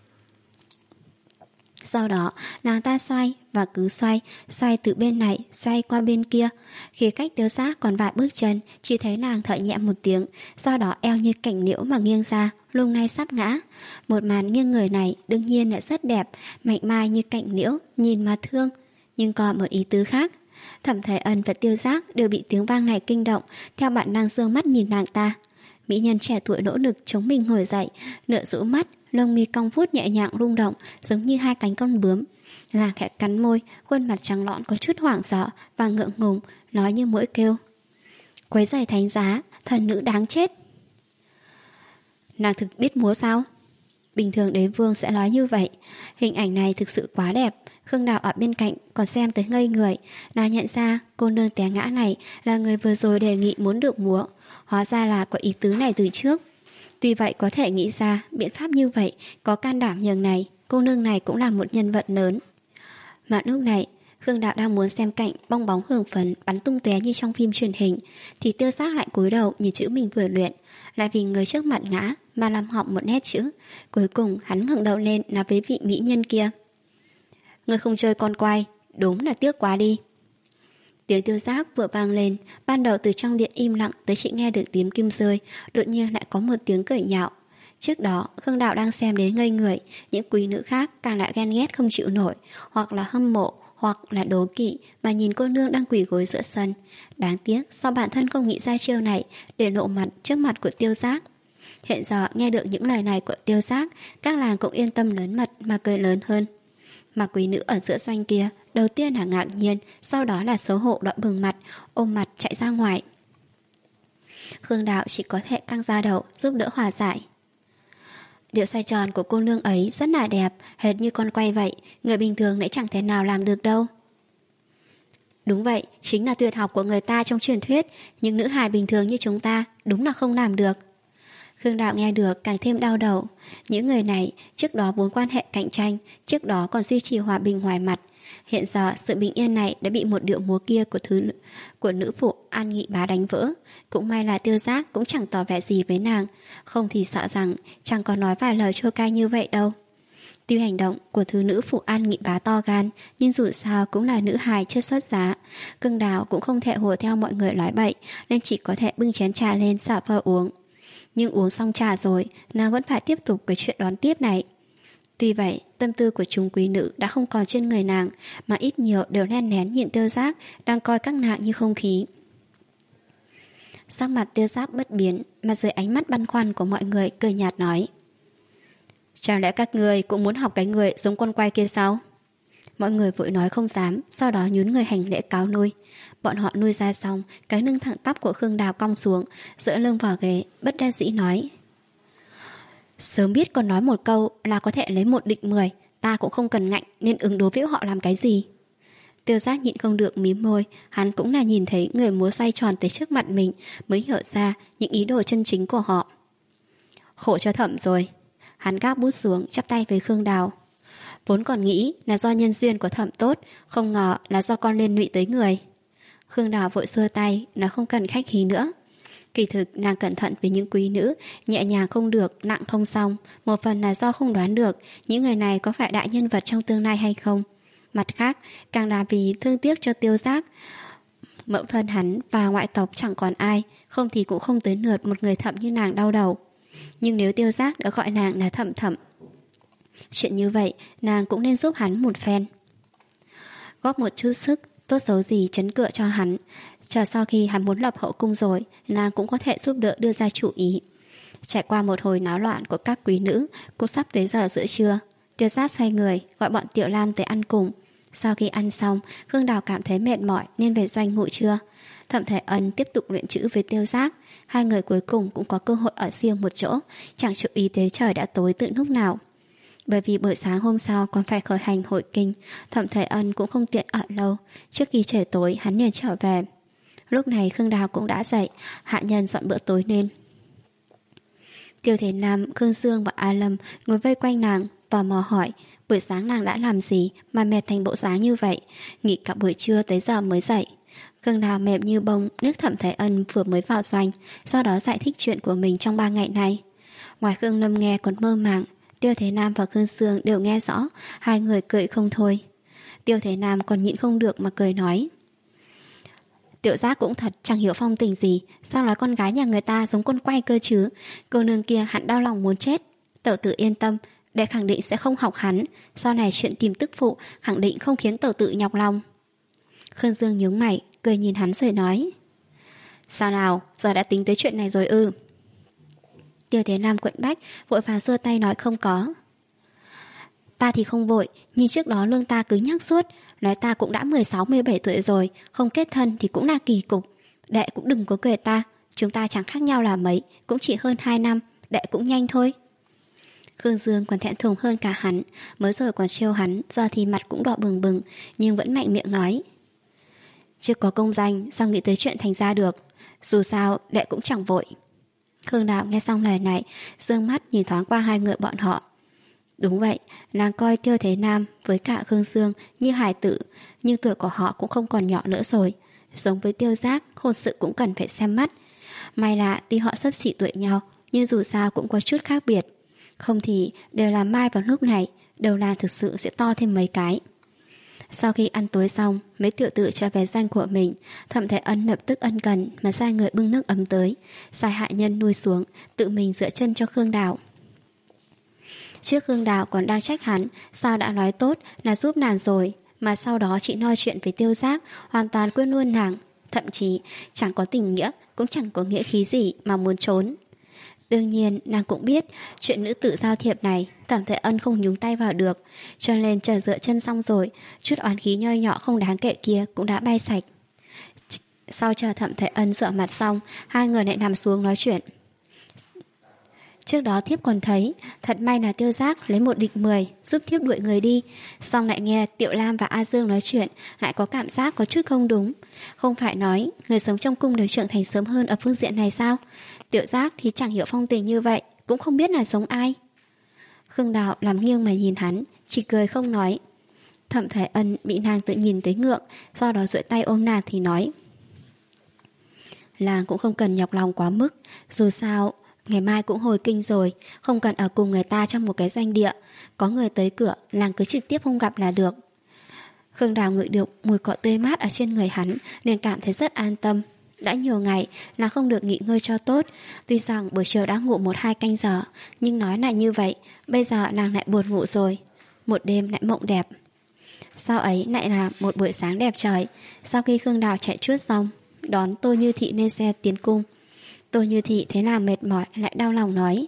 Sau đó, nàng ta xoay và cứ xoay, xoay từ bên này, xoay qua bên kia. Khi cách Tiêu Giác còn vài bước chân, chỉ thấy nàng thở nhẹ một tiếng, sau đó eo như cành liễu mà nghiêng ra, lúc này sắp ngã. Một màn nghiêng người này đương nhiên là rất đẹp, mảnh mai như cành liễu, nhìn mà thương. Nhưng còn một ý tứ khác. Thẩm Thái Ân và Tiêu Giác đều bị tiếng vang này kinh động, theo bản năng dương mắt nhìn nàng ta. Mỹ nhân trẻ tuổi nỗ lực chống mình ngồi dậy, nửa rũ mắt, lông mi cong vút nhẹ nhàng rung động, giống như hai cánh con bướm. Nàng khẽ cắn môi, khuôn mặt trắng nõn có chút hoảng sợ và ngượng ngùng, nói như mỗi kêu: quấy rầy thánh giá, thần nữ đáng chết. Nàng thực biết múa sao? Bình thường đế vương sẽ nói như vậy. Hình ảnh này thực sự quá đẹp. Khương Đào ở bên cạnh còn xem tới ngây người. Nàng nhận ra cô nương té ngã này là người vừa rồi đề nghị muốn được múa. Hóa ra là có ý tứ này từ trước. Tuy vậy có thể nghĩ ra biện pháp như vậy, có can đảm nhường này, cô nương này cũng là một nhân vật lớn. Mà lúc này Khương Đạo đang muốn xem cảnh bong bóng hưởng phấn bắn tung tóe như trong phim truyền hình, thì Tiêu Giác lại cúi đầu nhìn chữ mình vừa luyện, lại vì người trước mặt ngã mà làm họng một nét chữ. Cuối cùng hắn ngẩng đầu lên nói với vị mỹ nhân kia: "Ngươi không chơi con quay, đúng là tiếc quá đi." Tiếng Tiêu Giác vừa vang lên, ban đầu từ trong điện im lặng tới chỉ nghe được tiếng kim rơi, đột nhiên lại có một tiếng cười nhạo. Trước đó Khương Đạo đang xem đến ngây người, những quý nữ khác càng lại ghen ghét không chịu nổi, hoặc là hâm mộ, hoặc là đố kỵ mà nhìn cô nương đang quỳ gối giữa sân. Đáng tiếc sao bản thân không nghĩ ra chiêu này để lộ mặt trước mặt của Tiêu Giác. Hiện giờ nghe được những lời này của Tiêu Giác, các làng cũng yên tâm lớn mật mà cười lớn hơn. Mà quý nữ ở giữa doanh kia đầu tiên là ngạc nhiên, sau đó là xấu hổ đỏ bừng mặt, ôm mặt chạy ra ngoài. Khương Đạo chỉ có thể căng ra đầu giúp đỡ hòa giải. Điệu xoay tròn của cô nương ấy rất là đẹp, hệt như con quay vậy, người bình thường lại chẳng thể nào làm được đâu. Đúng vậy, chính là tuyệt học của người ta trong truyền thuyết, nhưng nữ hài bình thường như chúng ta đúng là không làm được. Khương Đạo nghe được càng thêm đau đầu. Những người này trước đó vốn quan hệ cạnh tranh, trước đó còn duy trì hòa bình ngoài mặt. Hiện giờ sự bình yên này đã bị một điệu múa kia của thứ của nữ phụ An Nghị Bá đánh vỡ. Cũng may là Tiêu Giác cũng chẳng tỏ vẻ gì với nàng, không thì sợ rằng chẳng có nói vài lời chua cay như vậy đâu. Tuy hành động của thứ nữ phụ An Nghị Bá to gan, nhưng dù sao cũng là nữ hài chất xuất giá. Cưng Đào cũng không thể hùa theo mọi người nói bậy, nên chỉ có thể bưng chén trà lên xả vờ uống. Nhưng uống xong trà rồi, nàng vẫn phải tiếp tục cái chuyện đón tiếp này. Tuy vậy, tâm tư của chúng quý nữ đã không còn trên người nàng, mà ít nhiều đều len lén nhìn Tiêu Giác đang coi các nàng như không khí. Sắc mặt Tiêu Giác bất biến, mà dưới ánh mắt băn khoăn của mọi người cười nhạt nói: "Chẳng lẽ các người cũng muốn học cái người giống con quay kia sao?" Mọi người vội nói không dám, sau đó nhún người hành lễ cáo nuôi. Bọn họ nuôi ra xong, cái lưng thẳng tắp của Khương Đào cong xuống, dựa lưng vào ghế, bất đắc dĩ nói: "Sớm biết còn nói một câu là có thể lấy một định mười, ta cũng không cần ngạnh nên ứng đối với họ làm cái gì." Tiêu Giác nhịn không được mím môi, hắn cũng là nhìn thấy người múa xoay tròn tới trước mặt mình mới hiểu ra những ý đồ chân chính của họ. Khổ cho Thẩm rồi. Hắn gác bút xuống, chắp tay với Khương Đào. Vốn còn nghĩ là do nhân duyên của Thẩm tốt, không ngờ là do con liên lụy tới người. Khương Đào vội xua tay, nó không cần khách khí nữa. Kỳ thực nàng cẩn thận với những quý nữ, nhẹ nhàng không được, nặng không xong. Một phần là do không đoán được những người này có phải đại nhân vật trong tương lai hay không. Mặt khác, càng là vì thương tiếc cho Tiêu Giác. Mẫu thân hắn và ngoại tộc chẳng còn ai, không thì cũng không tới lượt một người Thẩm như nàng đau đầu. Nhưng nếu Tiêu Giác đã gọi nàng là Thẩm Thẩm, chuyện như vậy nàng cũng nên giúp hắn một phen, góp một chút sức, tốt xấu gì chấn cựa cho hắn. Chờ sau khi hắn muốn lập hậu cung rồi, nàng cũng có thể giúp đỡ đưa ra chủ ý. Trải qua một hồi náo loạn của các quý nữ, cũng sắp tới giờ giữa trưa. Tiêu Giác xoay người gọi bọn Tiểu Lam tới ăn cùng. Sau khi ăn xong, Khương Đào cảm thấy mệt mỏi nên về doanh ngủ trưa. Thẩm Thể Ân tiếp tục luyện chữ với Tiêu Giác. Hai người cuối cùng cũng có cơ hội ở riêng một chỗ, chẳng chú ý tới trời đã tối từ lúc nào. Bởi vì buổi sáng hôm sau còn phải khởi hành hội kinh, Thẩm Thể Ân cũng không tiện ở lâu. Trước khi trời tối hắn liền trở về. Lúc này Khương Đào cũng đã dậy, hạ nhân dọn bữa tối lên. Tiêu Thế Nam, Khương Dương và A Lâm ngồi vây quanh nàng, tò mò hỏi buổi sáng nàng đã làm gì mà mệt thành bộ dáng như vậy, nghỉ cả buổi trưa tới giờ mới dậy. Khương Đào mềm như bông nước Thẩm Thể Ân vừa mới vào doanh, sau đó giải thích chuyện của mình trong ba ngày này. Ngoài Khương Lâm nghe còn mơ màng, Tiêu Thế Nam và Khương Dương đều nghe rõ, hai người cười không thôi. Tiêu Thế Nam còn nhịn không được mà cười nói: Tiểu Giác cũng thật chẳng hiểu phong tình gì, sao nói con gái nhà người ta giống con quay cơ chứ. Cô nương kia hẳn đau lòng muốn chết. Tẩu tử yên tâm, đệ khẳng định sẽ không học hắn. Sau này chuyện tìm tức phụ khẳng định không khiến tẩu tử nhọc lòng. Khương Dương nhướng mày, cười nhìn hắn rồi nói: Sao nào, giờ đã tính tới chuyện này rồi ư? Tiêu Thế Nam quận bách vội vàng xua tay nói không có. Ta thì không vội, nhưng trước đó lương ta cứ nhắc suốt, nói ta cũng đã mười sáu mười bảy tuổi rồi, không kết thân thì cũng là kỳ cục. Đệ cũng đừng có cười ta, chúng ta chẳng khác nhau là mấy, cũng chỉ hơn hai năm, đệ cũng nhanh thôi. Khương Dương còn thẹn thùng hơn cả hắn, mới rồi còn trêu hắn, giờ thì mặt cũng đỏ bừng bừng, nhưng vẫn mạnh miệng nói: Chưa có công danh, sao nghĩ tới chuyện thành ra được, dù sao đệ cũng chẳng vội. Khương Đạo nghe xong lời này, dương mắt nhìn thoáng qua hai người bọn họ. Đúng vậy, nàng coi Tiêu Thế Nam với cả Khương Dương như hài tử, nhưng tuổi của họ cũng không còn nhỏ nữa rồi. Giống với Tiêu Giác, hôn sự cũng cần phải xem mắt. May là tuy họ xấp xỉ tuổi nhau, nhưng dù sao cũng có chút khác biệt. Không thì đều là mai vào lúc này, đầu là thực sự sẽ to thêm mấy cái. Sau khi ăn tối xong, mấy tiểu tử trở về doanh của mình. Thẩm Thế Ân lập tức ân cần mà sai người bưng nước ấm tới, sai hạ nhân nuôi xuống, tự mình dựa chân cho Khương Đào. Trước Khương Đào còn đang trách hắn sao đã nói tốt là giúp nàng rồi, mà sau đó chị nói chuyện với Tiêu Giác, hoàn toàn quên luôn nàng. Thậm chí chẳng có tình nghĩa, cũng chẳng có nghĩa khí gì mà muốn trốn. Đương nhiên nàng cũng biết chuyện nữ tử giao thiệp này Thẩm Thế Ân không nhúng tay vào được, cho nên chờ dựa chân xong rồi, chút oán khí nho nhỏ không đáng kể kia cũng đã bay sạch. Sau chờ Thẩm Thế Ân rửa mặt xong, hai người lại nằm xuống nói chuyện. Trước đó thiếp còn thấy thật may là Tiêu Giác lấy một địch mười giúp thiếp đuổi người đi, xong lại nghe Tiểu Lam và A Dương nói chuyện, lại có cảm giác có chút không đúng. Không phải nói người sống trong cung đều trưởng thành sớm hơn ở phương diện này sao? Tiểu Giác thì chẳng hiểu phong tình như vậy, cũng không biết là giống ai. Khương Đào làm nghiêng mà nhìn hắn, chỉ cười không nói. Thẩm Thế Ân bị nàng tự nhìn tới ngượng, sau đó duỗi tay ôm nàng thì nói: Làng cũng không cần nhọc lòng quá mức, dù sao ngày mai cũng hồi kinh rồi, không cần ở cùng người ta trong một cái doanh địa. Có người tới cửa, làng cứ trực tiếp không gặp là được. Khương Đào ngửi được mùi cọ tươi mát ở trên người hắn, nên cảm thấy rất an tâm. Đã nhiều ngày nàng không được nghỉ ngơi cho tốt. Tuy rằng buổi chiều đã ngủ một hai canh giờ, nhưng nói là như vậy, bây giờ nàng lại buồn ngủ rồi. Một đêm lại mộng đẹp. Sau ấy lại là một buổi sáng đẹp trời. Sau khi Khương Đào chạy chuốt xong, đón Tô Như Thị lên xe tiến cung. Tô Như Thị thấy nàng mệt mỏi lại đau lòng nói: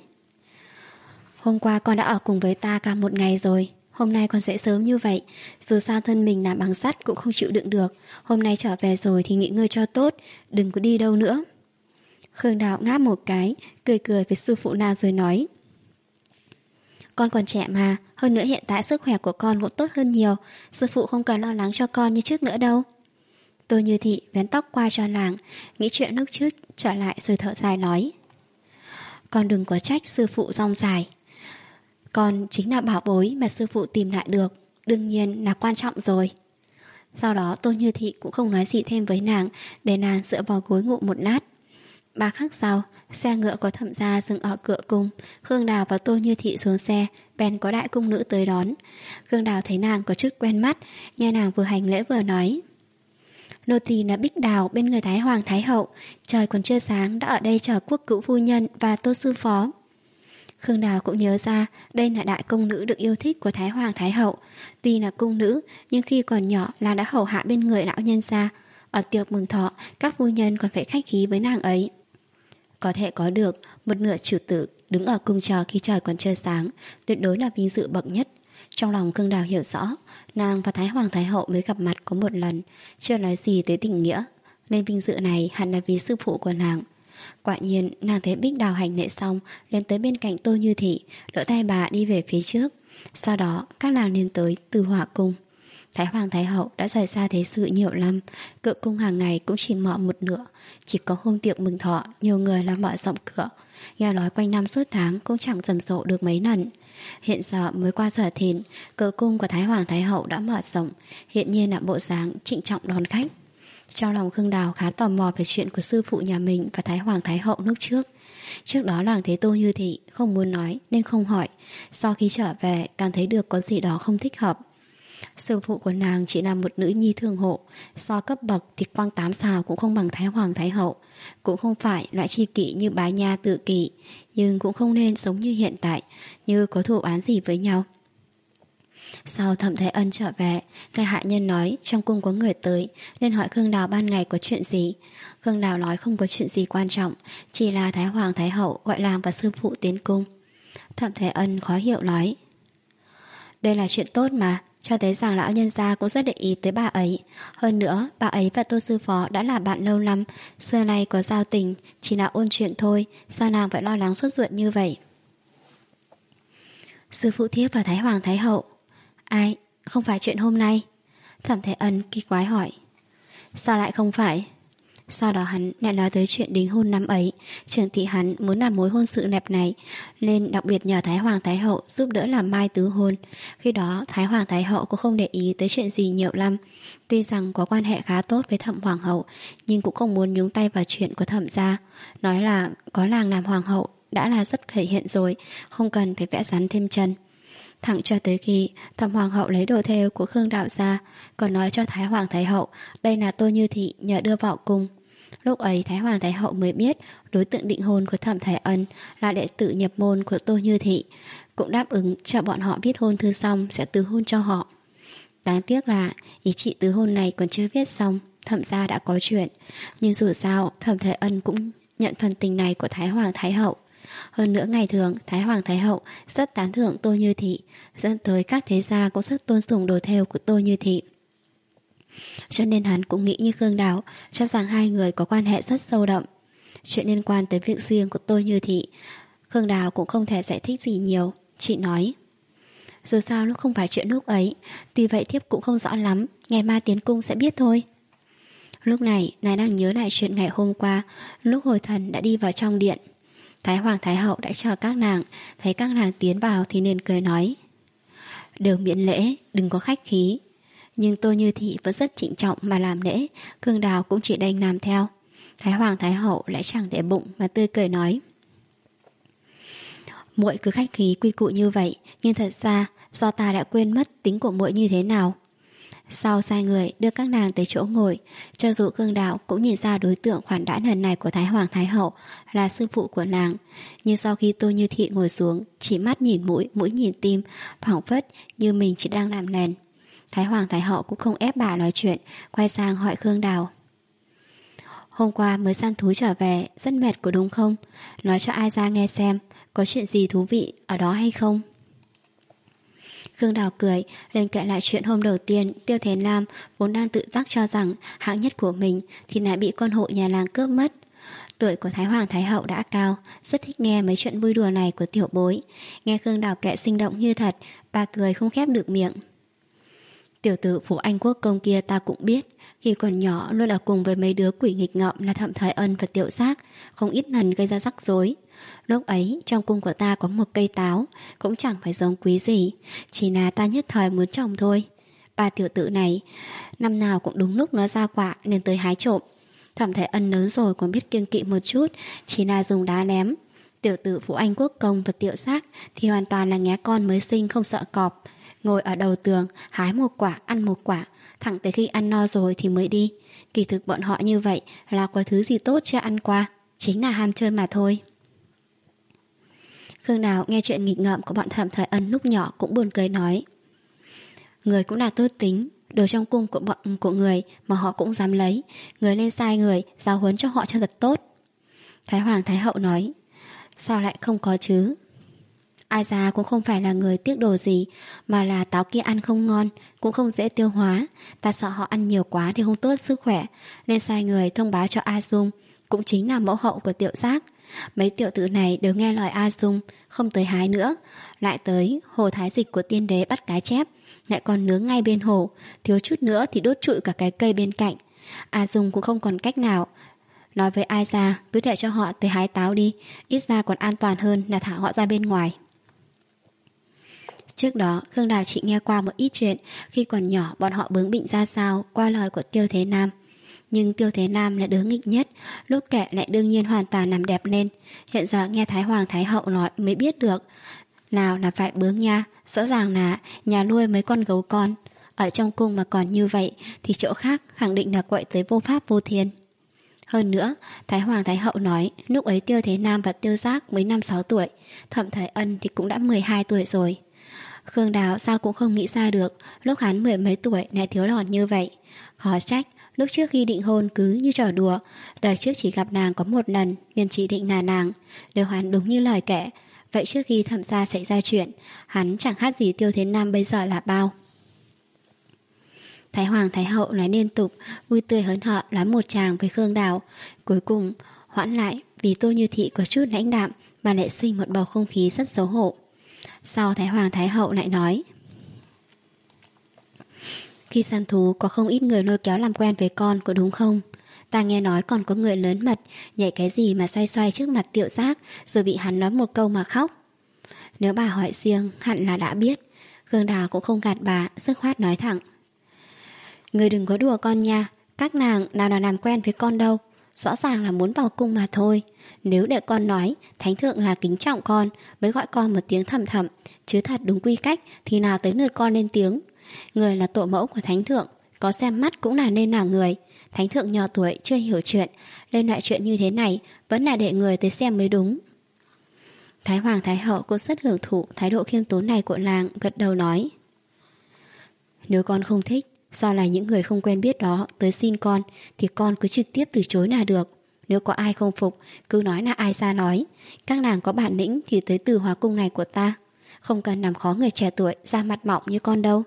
Hôm qua con đã ở cùng với ta cả một ngày rồi, hôm nay con dậy sớm như vậy, dù sao thân mình làm bằng sắt cũng không chịu đựng được. Hôm nay trở về rồi thì nghỉ ngơi cho tốt, đừng có đi đâu nữa. Khương Đào ngáp một cái, cười cười với sư phụ nàng rồi nói: Con còn trẻ mà, hơn nữa hiện tại sức khỏe của con cũng tốt hơn nhiều, sư phụ không cần lo lắng cho con như trước nữa đâu. Tô Như Thị vén tóc qua cho nàng, nghĩ chuyện lúc trước trở lại rồi thở dài nói: Con đừng có trách sư phụ rong dài. Con chính là bảo bối mà sư phụ tìm lại được, đương nhiên là quan trọng rồi. Sau đó Tô Như Thị cũng không nói gì thêm với nàng, để nàng dựa vào gối ngủ một lát. Ba khắc sau, xe ngựa của Thẩm gia dừng ở cửa cung. Khương Đào và Tô Như Thị xuống xe, bèn có đại cung nữ tới đón. Khương Đào thấy nàng có chút quen mắt, nghe nàng vừa hành lễ vừa nói: Nô tỳ là Bích Đào bên người Thái Hoàng Thái Hậu, trời còn chưa sáng đã ở đây chờ quốc cữu phu nhân và Tô sư phó. Khương Đào cũng nhớ ra đây là đại cung nữ được yêu thích của Thái Hoàng Thái Hậu. Tuy là cung nữ, nhưng khi còn nhỏ là đã hầu hạ bên người lão nhân gia. Ở tiệc mừng thọ, các phu nhân còn phải khách khí với nàng ấy. Có thể có được một nửa chủ tử đứng ở cung chờ khi trời còn chưa sáng, tuyệt đối là vinh dự bậc nhất. Trong lòng Khương Đào hiểu rõ, nàng và Thái Hoàng Thái Hậu mới gặp mặt có một lần, chưa nói gì tới tình nghĩa, nên vinh dự này hẳn là vì sư phụ của nàng. Quả nhiên nàng thấy Bích Đào hành lễ xong, lên tới bên cạnh Tô Như Thị, đỡ tay bà đi về phía trước. Sau đó các nàng lên tới Từ Hỏa cung. Thái Hoàng Thái Hậu đã rời xa thế sự nhiều lắm, cửa cung hàng ngày cũng chỉ mở một nửa. Chỉ có hôm tiệc mừng thọ, nhiều người làm mở rộng cửa. Nghe nói quanh năm suốt tháng cũng chẳng rầm rộ được mấy lần. Hiện giờ mới qua giờ thìn, cửa cung của Thái Hoàng Thái Hậu đã mở rộng, hiện nhiên là bộ dáng trịnh trọng đón khách. Trong lòng Khương Đào khá tò mò về chuyện của sư phụ nhà mình và Thái Hoàng Thái Hậu lúc trước. Trước đó nàng thấy Tô Như Thị không muốn nói nên không hỏi. Sau khi trở về càng thấy được có gì đó không thích hợp. Sư phụ của nàng chỉ là một nữ nhi thường hộ, so cấp bậc thì quang tám xào cũng không bằng Thái Hoàng Thái Hậu. Cũng không phải loại chi kỷ như bá nha tự kỷ, nhưng cũng không nên sống như hiện tại, như có thù oán gì với nhau. Sau Thẩm Thế Ân trở về, nghe hạ nhân nói trong cung có người tới, nên hỏi Khương Đào ban ngày có chuyện gì. Khương Đào nói không có chuyện gì quan trọng, chỉ là Thái Hoàng Thái Hậu gọi nàng và sư phụ tiến cung. Thẩm Thế Ân khó hiểu nói: Đây là chuyện tốt mà, cho thấy rằng lão nhân gia cũng rất để ý tới bà ấy. Hơn nữa, bà ấy và Tô sư phó đã là bạn lâu lắm, xưa nay có giao tình, chỉ là ôn chuyện thôi, sao nàng phải lo lắng sốt ruột như vậy? Sư phụ thiếp và Thái Hoàng Thái Hậu. Ai? Không phải chuyện hôm nay? Thẩm Thế Ân kỳ quái hỏi. Sao lại không phải? Sau đó hắn lại nói tới chuyện đính hôn năm ấy. Trường thị hắn muốn làm mối hôn sự đẹp này, nên đặc biệt nhờ Thái Hoàng Thái Hậu giúp đỡ làm mai tứ hôn. Khi đó Thái Hoàng Thái Hậu cũng không để ý tới chuyện gì nhiều lắm. Tuy rằng có quan hệ khá tốt với Thẩm Hoàng Hậu, nhưng cũng không muốn nhúng tay vào chuyện của Thẩm gia. Nói là có nàng làm Hoàng Hậu đã là rất thể hiện rồi, không cần phải vẽ rắn thêm chân. Thẳng cho tới khi Thẩm Hoàng Hậu lấy đồ thêu của Khương Đạo ra, còn nói cho Thái Hoàng Thái Hậu đây là Tô Như Thị nhờ đưa vào cung. Lúc ấy Thái Hoàng Thái Hậu mới biết đối tượng định hôn của Thẩm Thái Ân là đệ tử nhập môn của Tô Như Thị, cũng đáp ứng cho bọn họ viết hôn thư xong sẽ tứ hôn cho họ. Đáng tiếc là ý chị tứ hôn này còn chưa viết xong, Thẩm gia đã có chuyện. Nhưng dù sao Thẩm Thái Ân cũng nhận phần tình này của Thái Hoàng Thái Hậu. Hơn nữa ngày thường Thái Hoàng Thái Hậu rất tán thưởng Tô Như Thị, dẫn tới các thế gia cũng rất tôn sùng đồ thêu của Tô Như Thị. Cho nên hắn cũng nghĩ như Khương Đào, cho rằng hai người có quan hệ rất sâu đậm. Chuyện liên quan tới việc riêng của Tô Như Thị, Khương Đào cũng không thể giải thích gì nhiều. Chị nói, dù sao lúc không phải chuyện lúc ấy, tuy vậy thiếp cũng không rõ lắm, ngày mai tiến cung sẽ biết thôi. Lúc này nàng đang nhớ lại chuyện ngày hôm qua, lúc hồi thần đã đi vào trong điện. Thái Hoàng Thái Hậu đã chờ các nàng, thấy các nàng tiến vào thì nên cười nói, đều miễn lễ, đừng có khách khí. Nhưng Tô Như Thị vẫn rất trịnh trọng mà làm lễ, Khương Đào cũng chỉ đành làm theo. Thái Hoàng Thái Hậu lại chẳng để bụng mà tươi cười nói, muội cứ khách khí quy củ như vậy, nhưng thật ra do ta đã quên mất tính của muội như thế nào. Sau sai người đưa các nàng tới chỗ ngồi, cho dù Khương Đào cũng nhìn ra đối tượng khoản đãi lần này của Thái Hoàng Thái Hậu là sư phụ của nàng, nhưng sau khi Tô Như Thị ngồi xuống, chỉ mắt nhìn mũi, mũi nhìn tim, phảng phất như mình chỉ đang làm nền. Thái Hoàng Thái Hậu cũng không ép bà nói chuyện, quay sang hỏi Khương Đào, hôm qua mới săn thú trở về, rất mệt có đúng không? Nói cho ai ra nghe xem, có chuyện gì thú vị ở đó hay không? Khương Đào cười, lên kể lại chuyện hôm đầu tiên Tiêu Thế Nam vốn đang tự giác cho rằng hạng nhất của mình thì lại bị con hộ nhà làng cướp mất. Tuổi của Thái Hoàng Thái Hậu đã cao, rất thích nghe mấy chuyện vui đùa này của tiểu bối. Nghe Khương Đào kể sinh động như thật, bà cười không khép được miệng. Tiểu tử Phủ Anh Quốc công kia ta cũng biết, khi còn nhỏ luôn ở cùng với mấy đứa quỷ nghịch ngợm là Thẩm Thái Ân và Tiểu Giác, không ít lần gây ra rắc rối. Lúc ấy trong cung của ta có một cây táo, cũng chẳng phải giống quý gì, chỉ là ta nhất thời muốn trồng thôi. Ba tiểu tử này năm nào cũng đúng lúc nó ra quả nên tới hái trộm. Thẩm Thái Ân lớn rồi còn biết kiêng kỵ một chút, chỉ là dùng đá ném. Tiểu tử Phủ Anh Quốc công và Tiểu Giác thì hoàn toàn là nghé con mới sinh không sợ cọp, ngồi ở đầu tường hái một quả ăn một quả, thẳng tới khi ăn no rồi thì mới đi. Kỳ thực bọn họ như vậy là có thứ gì tốt chưa ăn qua, chính là ham chơi mà thôi. Khương Đào nghe chuyện nghịch ngợm của bọn Thẩm Thái Ân lúc nhỏ cũng buồn cười nói, người cũng là tốt tính, đồ trong cung của bọn của người mà họ cũng dám lấy, người nên sai người giáo huấn cho họ cho thật tốt. Thái Hoàng Thái Hậu nói, sao lại không có chứ? Ai ra cũng không phải là người tiếc đồ gì, mà là táo kia ăn không ngon, cũng không dễ tiêu hóa, ta sợ họ ăn nhiều quá thì không tốt sức khỏe, nên sai người thông báo cho A Dung, cũng chính là mẫu hậu của Tiểu Giác. Mấy tiểu tử này đều nghe lời A Dung, không tới hái nữa, lại tới hồ thái dịch của tiên đế bắt cái chép, lại còn nướng ngay bên hồ, thiếu chút nữa thì đốt trụi cả cái cây bên cạnh. A Dung cũng không còn cách nào, nói với ai ra cứ để cho họ tới hái táo đi, ít ra còn an toàn hơn là thả họ ra bên ngoài. Trước đó Khương Đào chỉ nghe qua một ít chuyện khi còn nhỏ bọn họ bướng bỉnh ra sao qua lời của Tiêu Thế Nam. Nhưng Tiêu Thế Nam là đứa nghịch nhất, lúc kể lại đương nhiên hoàn toàn làm đẹp lên. Hiện giờ nghe Thái Hoàng Thái Hậu nói mới biết được, nào là phải bướng nha, rõ ràng là nhà nuôi mấy con gấu con. Ở trong cung mà còn như vậy thì chỗ khác khẳng định là quậy tới vô pháp vô thiên. Hơn nữa, Thái Hoàng Thái Hậu nói lúc ấy Tiêu Thế Nam và Tiêu Giác mới năm sáu tuổi, Thẩm Thái Ân thì cũng đã mười hai tuổi rồi. Khương Đào sao cũng không nghĩ ra được lúc hắn mười mấy tuổi lại thiếu lòn như vậy. Khó trách lúc trước khi định hôn cứ như trò đùa, đời trước chỉ gặp nàng có một lần nên chỉ định là nàng. Nếu hắn đúng như lời kể, vậy trước khi Thẩm gia xảy ra chuyện, hắn chẳng khác gì Tiêu Thế Nam bây giờ là bao. Thái Hoàng Thái Hậu nói liên tục, vui tươi hớn hở nói một tràng với Khương Đào. Cuối cùng hoãn lại vì Tô Như Thị có chút lãnh đạm mà lại sinh một bầu không khí rất xấu hổ. Sau Thái Hoàng Thái Hậu lại nói, khi săn thú có không ít người lôi kéo làm quen với con, có đúng không? Ta nghe nói còn có người lớn mật nhảy cái gì mà xoay xoay trước mặt Tiểu Giác, rồi bị hắn nói một câu mà khóc. Nếu bà hỏi riêng hẳn là đã biết. Khương Đào cũng không gạt bà, dứt khoát nói thẳng: Người đừng có đùa con nha. Các nàng nào nào làm quen với con đâu. Rõ ràng là muốn vào cung mà thôi. Nếu để con nói thánh thượng là kính trọng con mới gọi con một tiếng thầm thầm, chứ thật đúng quy cách thì nào tới lượt con lên tiếng. Người là tổ mẫu của thánh thượng, có xem mắt cũng là nên là người. Thánh thượng nhỏ tuổi chưa hiểu chuyện, lên loại chuyện như thế này vẫn là để người tới xem mới đúng. Thái Hoàng Thái Hậu cũng rất hưởng thụ thái độ khiêm tốn này của làng, gật đầu nói: Nếu con không thích, do là những người không quen biết đó tới xin con, thì con cứ trực tiếp từ chối là được. Nếu có ai không phục, cứ nói là ai ra nói. Các nàng có bản lĩnh thì tới Từ Hòa cung này của ta, không cần làm khó người trẻ tuổi ra mặt mỏng như con đâu.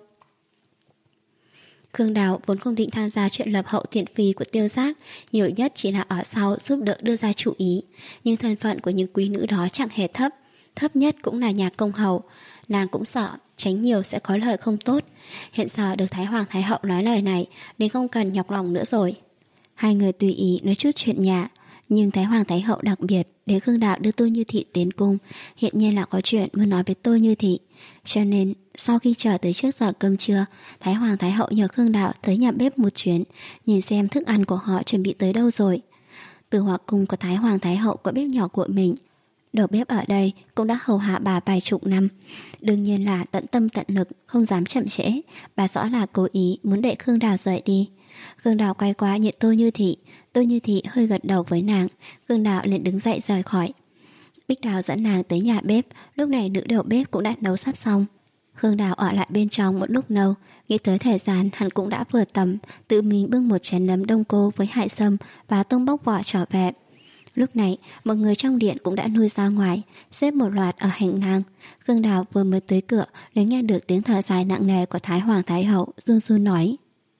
Khương Đào vốn không định tham gia chuyện lập hậu thiện phi của Tiêu Giác, nhiều nhất chỉ là ở sau giúp đỡ đưa ra chủ ý. Nhưng thân phận của những quý nữ đó chẳng hề thấp, thấp nhất cũng là nhà công hầu. Nàng cũng sợ tránh nhiều sẽ có lời không tốt. Hiện giờ được Thái Hoàng Thái Hậu nói lời này nên không cần nhọc lòng nữa rồi. Hai người tùy ý nói chút chuyện nhà, nhưng Thái Hoàng Thái Hậu đặc biệt để Khương Đạo đưa Tô Như Thị tiến cung, hiện nhiên là có chuyện muốn nói với Tô Như Thị. Cho nên sau khi chờ tới trước giờ cơm trưa, Thái Hoàng Thái Hậu nhờ Khương Đạo tới nhà bếp một chuyến, nhìn xem thức ăn của họ chuẩn bị tới đâu rồi. Từ Hòa cung của Thái Hoàng Thái Hậu có bếp nhỏ của mình. Đầu bếp ở đây cũng đã hầu hạ bà vài chục năm, đương nhiên là tận tâm tận lực, không dám chậm trễ. Bà rõ là cố ý muốn để Khương Đào rời đi. Khương Đào quay qua nhìn Tô Như Thị. Tô Như Thị hơi gật đầu với nàng. Khương Đào liền đứng dậy rời khỏi. Bích Đào dẫn nàng tới nhà bếp. Lúc này nữ đầu bếp cũng đã nấu sắp xong. Khương Đào ở lại bên trong một lúc lâu, nghĩ tới thời gian hắn cũng đã vừa tầm, tự mình bưng một chén nấm đông cô với hại sâm và tôm bóc vỏ trở về. Lúc này mọi người trong điện cũng đã nuôi ra ngoài, xếp một loạt ở hành lang. Khương Đào vừa mới tới cửa liền nghe được tiếng thở dài nặng nề của Thái Hoàng Thái Hậu, run run nói: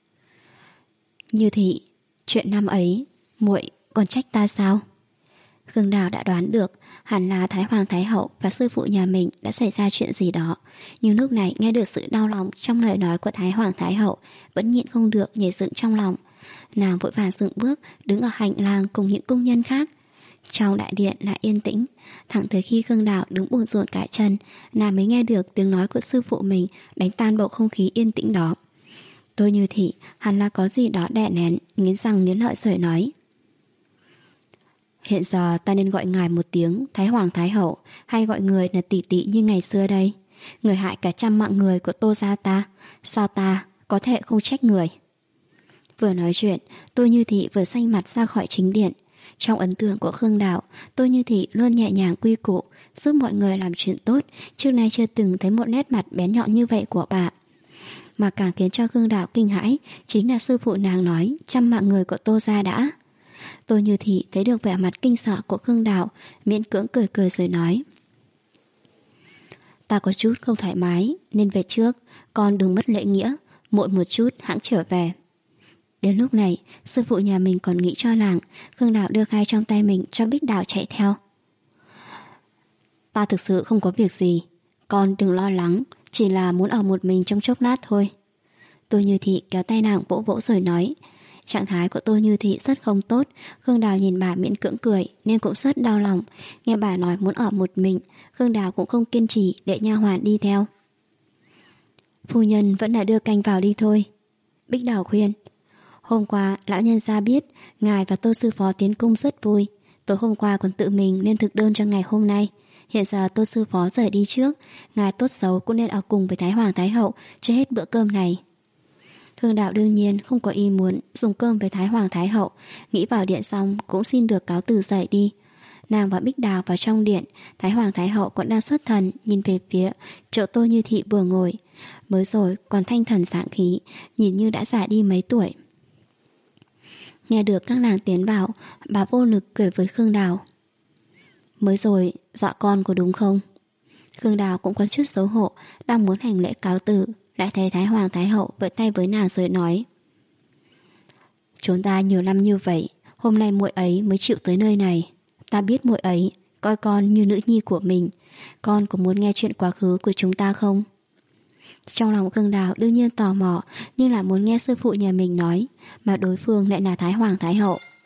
Như Thị, chuyện năm ấy muội còn trách ta sao? Khương Đào đã đoán được hẳn là Thái Hoàng Thái Hậu và sư phụ nhà mình đã xảy ra chuyện gì đó, nhưng lúc này nghe được sự đau lòng trong lời nói của Thái Hoàng Thái Hậu, vẫn nhịn không được nhảy dựng trong lòng. Nàng vội vàng dựng bước đứng ở hành lang cùng những cung nhân khác. Trong đại điện lại yên tĩnh, thẳng tới khi Khương Đào đứng bồn rộn cả chân, nàng mới nghe được tiếng nói của sư phụ mình đánh tan bầu không khí yên tĩnh đó. Tôi Như Thị hẳn là có gì đó đè nén, nghiến răng nghiến lợi sởi nói: Hiện giờ ta nên gọi ngài một tiếng Thái Hoàng Thái Hậu, hay gọi người là tỷ tỷ như ngày xưa đây? Người hại cả trăm mạng người của Tô gia ta, sao ta có thể không trách người? Vừa nói chuyện, Tô Như Thị vừa xanh mặt ra khỏi chính điện. Trong ấn tượng của Khương Đào, Tô Như Thị luôn nhẹ nhàng quy củ, giúp mọi người làm chuyện tốt, trước nay chưa từng thấy một nét mặt bén nhọn như vậy của bà. Mà càng khiến cho Khương Đào kinh hãi chính là sư phụ nàng nói trăm mạng người của Tô gia đã. Tô Như Thị thấy được vẻ mặt kinh sợ của Khương Đào, miễn cưỡng cười cười rồi nói: Ta có chút không thoải mái nên về trước, con đừng mất lễ nghĩa, muộn một chút hãng trở về. Đến lúc này, sư phụ nhà mình còn nghĩ cho làng. Khương Đào đưa khai trong tay mình cho Bích Đào chạy theo. Ta thực sự không có việc gì, con đừng lo lắng, chỉ là muốn ở một mình trong chốc lát thôi. Tô Như Thị kéo tay nàng vỗ vỗ rồi nói. Trạng thái của Tô Như Thị rất không tốt. Khương Đào nhìn bà miễn cưỡng cười nên cũng rất đau lòng. Nghe bà nói muốn ở một mình, Khương Đào cũng không kiên trì để nha hoàn đi theo. Phu nhân vẫn là đưa canh vào đi thôi, Bích Đào khuyên. Hôm qua lão nhân gia biết ngài và Tô sư phó tiến cung rất vui, tối hôm qua còn tự mình lên thực đơn cho ngày hôm nay. Hiện giờ Tô sư phó rời đi trước, ngài tốt xấu cũng nên ở cùng với Thái Hoàng Thái Hậu cho hết bữa cơm này. Khương Đạo đương nhiên không có ý muốn dùng cơm với Thái Hoàng Thái Hậu, nghĩ vào điện xong cũng xin được cáo từ rời đi. Nàng và Bích Đào vào trong điện, Thái Hoàng Thái Hậu còn đang xuất thần nhìn về phía chỗ Tô Như Thị vừa ngồi, mới rồi còn thanh thần sáng khí, nhìn như đã già đi mấy tuổi. Nghe được các nàng tiến vào, bà vô lực cười với Khương Đào. Mới rồi dọa con có đúng không? Khương Đào cũng có chút xấu hổ, đang muốn hành lễ cáo từ, lại thấy Thái Hoàng Thái Hậu vẫy tay với nàng rồi nói: Chúng ta nhiều năm như vậy, hôm nay muội ấy mới chịu tới nơi này. Ta biết muội ấy coi con như nữ nhi của mình. Con có muốn nghe chuyện quá khứ của chúng ta không? Trong lòng Khương Đào đương nhiên tò mò, nhưng lại muốn nghe sư phụ nhà mình nói, mà đối phương lại là Thái Hoàng Thái Hậu.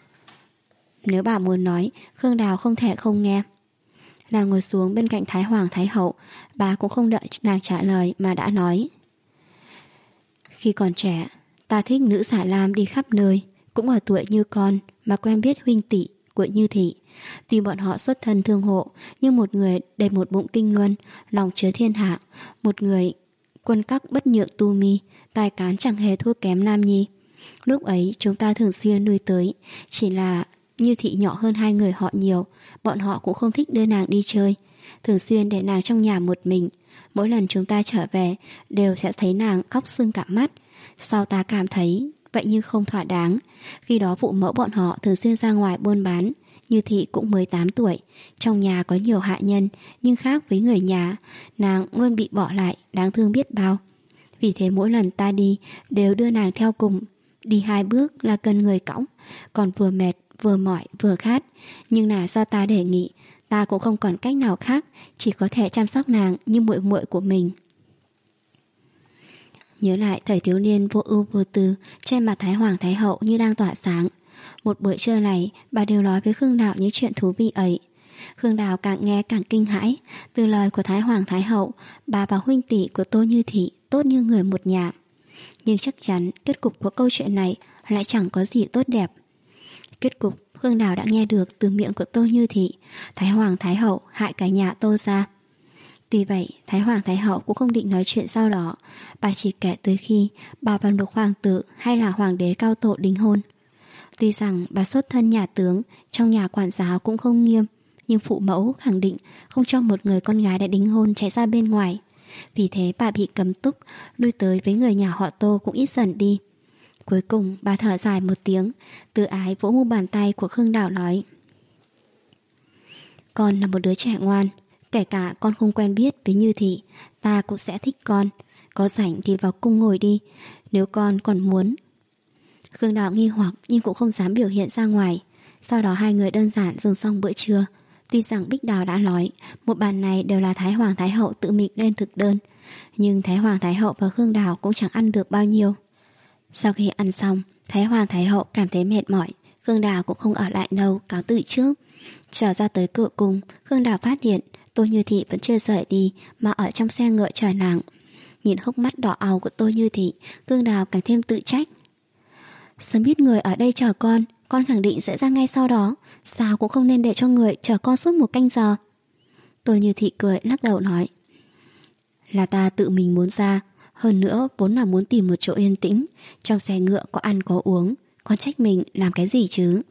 Nếu bà muốn nói, Khương Đào không thể không nghe. Nàng ngồi xuống bên cạnh Thái Hoàng Thái Hậu. Bà cũng không đợi nàng trả lời mà đã nói: Khi còn trẻ, ta thích nữ xà lam đi khắp nơi, cũng ở tuổi như con mà quen biết huynh tỷ của Như Thị. Tuy bọn họ xuất thân thương hộ, nhưng một người đầy một bụng tinh luân, lòng chứa thiên hạ, một người quân các bất nhượng tu mi, tài cán chẳng hề thua kém Nam Nhi. Lúc ấy chúng ta thường xuyên nuôi tới, chỉ là Như Thị nhỏ hơn hai người họ nhiều, bọn họ cũng không thích đưa nàng đi chơi, thường xuyên để nàng trong nhà một mình. Mỗi lần chúng ta trở về đều sẽ thấy nàng khóc sưng cả mắt. Sau ta cảm thấy vậy như không thỏa đáng. Khi đó phụ mẫu bọn họ thường xuyên ra ngoài buôn bán. Như Thị cũng mới tám tuổi, trong nhà có nhiều hạ nhân, nhưng khác với người nhà, nàng luôn bị bỏ lại, đáng thương biết bao. Vì thế mỗi lần ta đi đều đưa nàng theo cùng. Đi hai bước là cần người cõng, còn vừa mệt vừa mỏi vừa khát. Nhưng là do ta đề nghị, ta cũng không còn cách nào khác, chỉ có thể chăm sóc nàng như muội muội của mình. Nhớ lại thời thiếu niên vô ưu vô tư, trên mặt Thái Hoàng Thái Hậu như đang tỏa sáng. Một buổi trưa này, bà đều nói với Khương Đào những chuyện thú vị ấy. Khương Đào càng nghe càng kinh hãi. Từ lời của Thái Hoàng Thái Hậu, bà và huynh tỷ của Tô Như Thị tốt như người một nhà. Nhưng chắc chắn kết cục của câu chuyện này lại chẳng có gì tốt đẹp. Kết cục Khương Đào đã nghe được từ miệng của Tô Như Thị. Thái Hoàng Thái Hậu hại cả nhà Tô ra. Tuy vậy, Thái Hoàng Thái Hậu cũng không định nói chuyện sau đó. Bà chỉ kể tới khi bà và Lục Hoàng tử hay là Hoàng đế Cao Tổ đính hôn. Tuy rằng bà xuất thân nhà tướng, trong nhà quản giáo cũng không nghiêm, nhưng phụ mẫu khẳng định không cho một người con gái đã đính hôn chạy ra bên ngoài. Vì thế bà bị cấm túc, lui tới với người nhà họ Tô cũng ít dần đi. Cuối cùng bà thở dài một tiếng, tự ái vỗ mu bàn tay của Khương Đào nói: Con là một đứa trẻ ngoan, kể cả con không quen biết với Như Thị, ta cũng sẽ thích con. Có rảnh thì vào cung ngồi đi, nếu con còn muốn. Khương Đào nghi hoặc nhưng cũng không dám biểu hiện ra ngoài. Sau đó hai người đơn giản dùng xong bữa trưa. Tuy rằng Bích Đào đã nói một bàn này đều là Thái Hoàng Thái Hậu tự mình lên thực đơn, nhưng Thái Hoàng Thái Hậu và Khương Đào cũng chẳng ăn được bao nhiêu. Sau khi ăn xong, Thái Hoàng Thái Hậu cảm thấy mệt mỏi, Khương Đào cũng không ở lại lâu, cáo từ trước. Trở ra tới cửa cung, Khương Đào phát hiện Tô Như Thị vẫn chưa rời đi mà ở trong xe ngựa chờ nàng. Nhìn hốc mắt đỏ àu của Tô Như Thị, Khương Đào càng thêm tự trách. Sớm biết người ở đây chờ con, con khẳng định sẽ ra ngay sau đó, sao cũng không nên để cho người chờ con suốt một canh giờ. Tô Như Thị cười lắc đầu nói: Là ta tự mình muốn ra, hơn nữa vốn là muốn tìm một chỗ yên tĩnh, trong xe ngựa có ăn có uống, con trách mình làm cái gì chứ.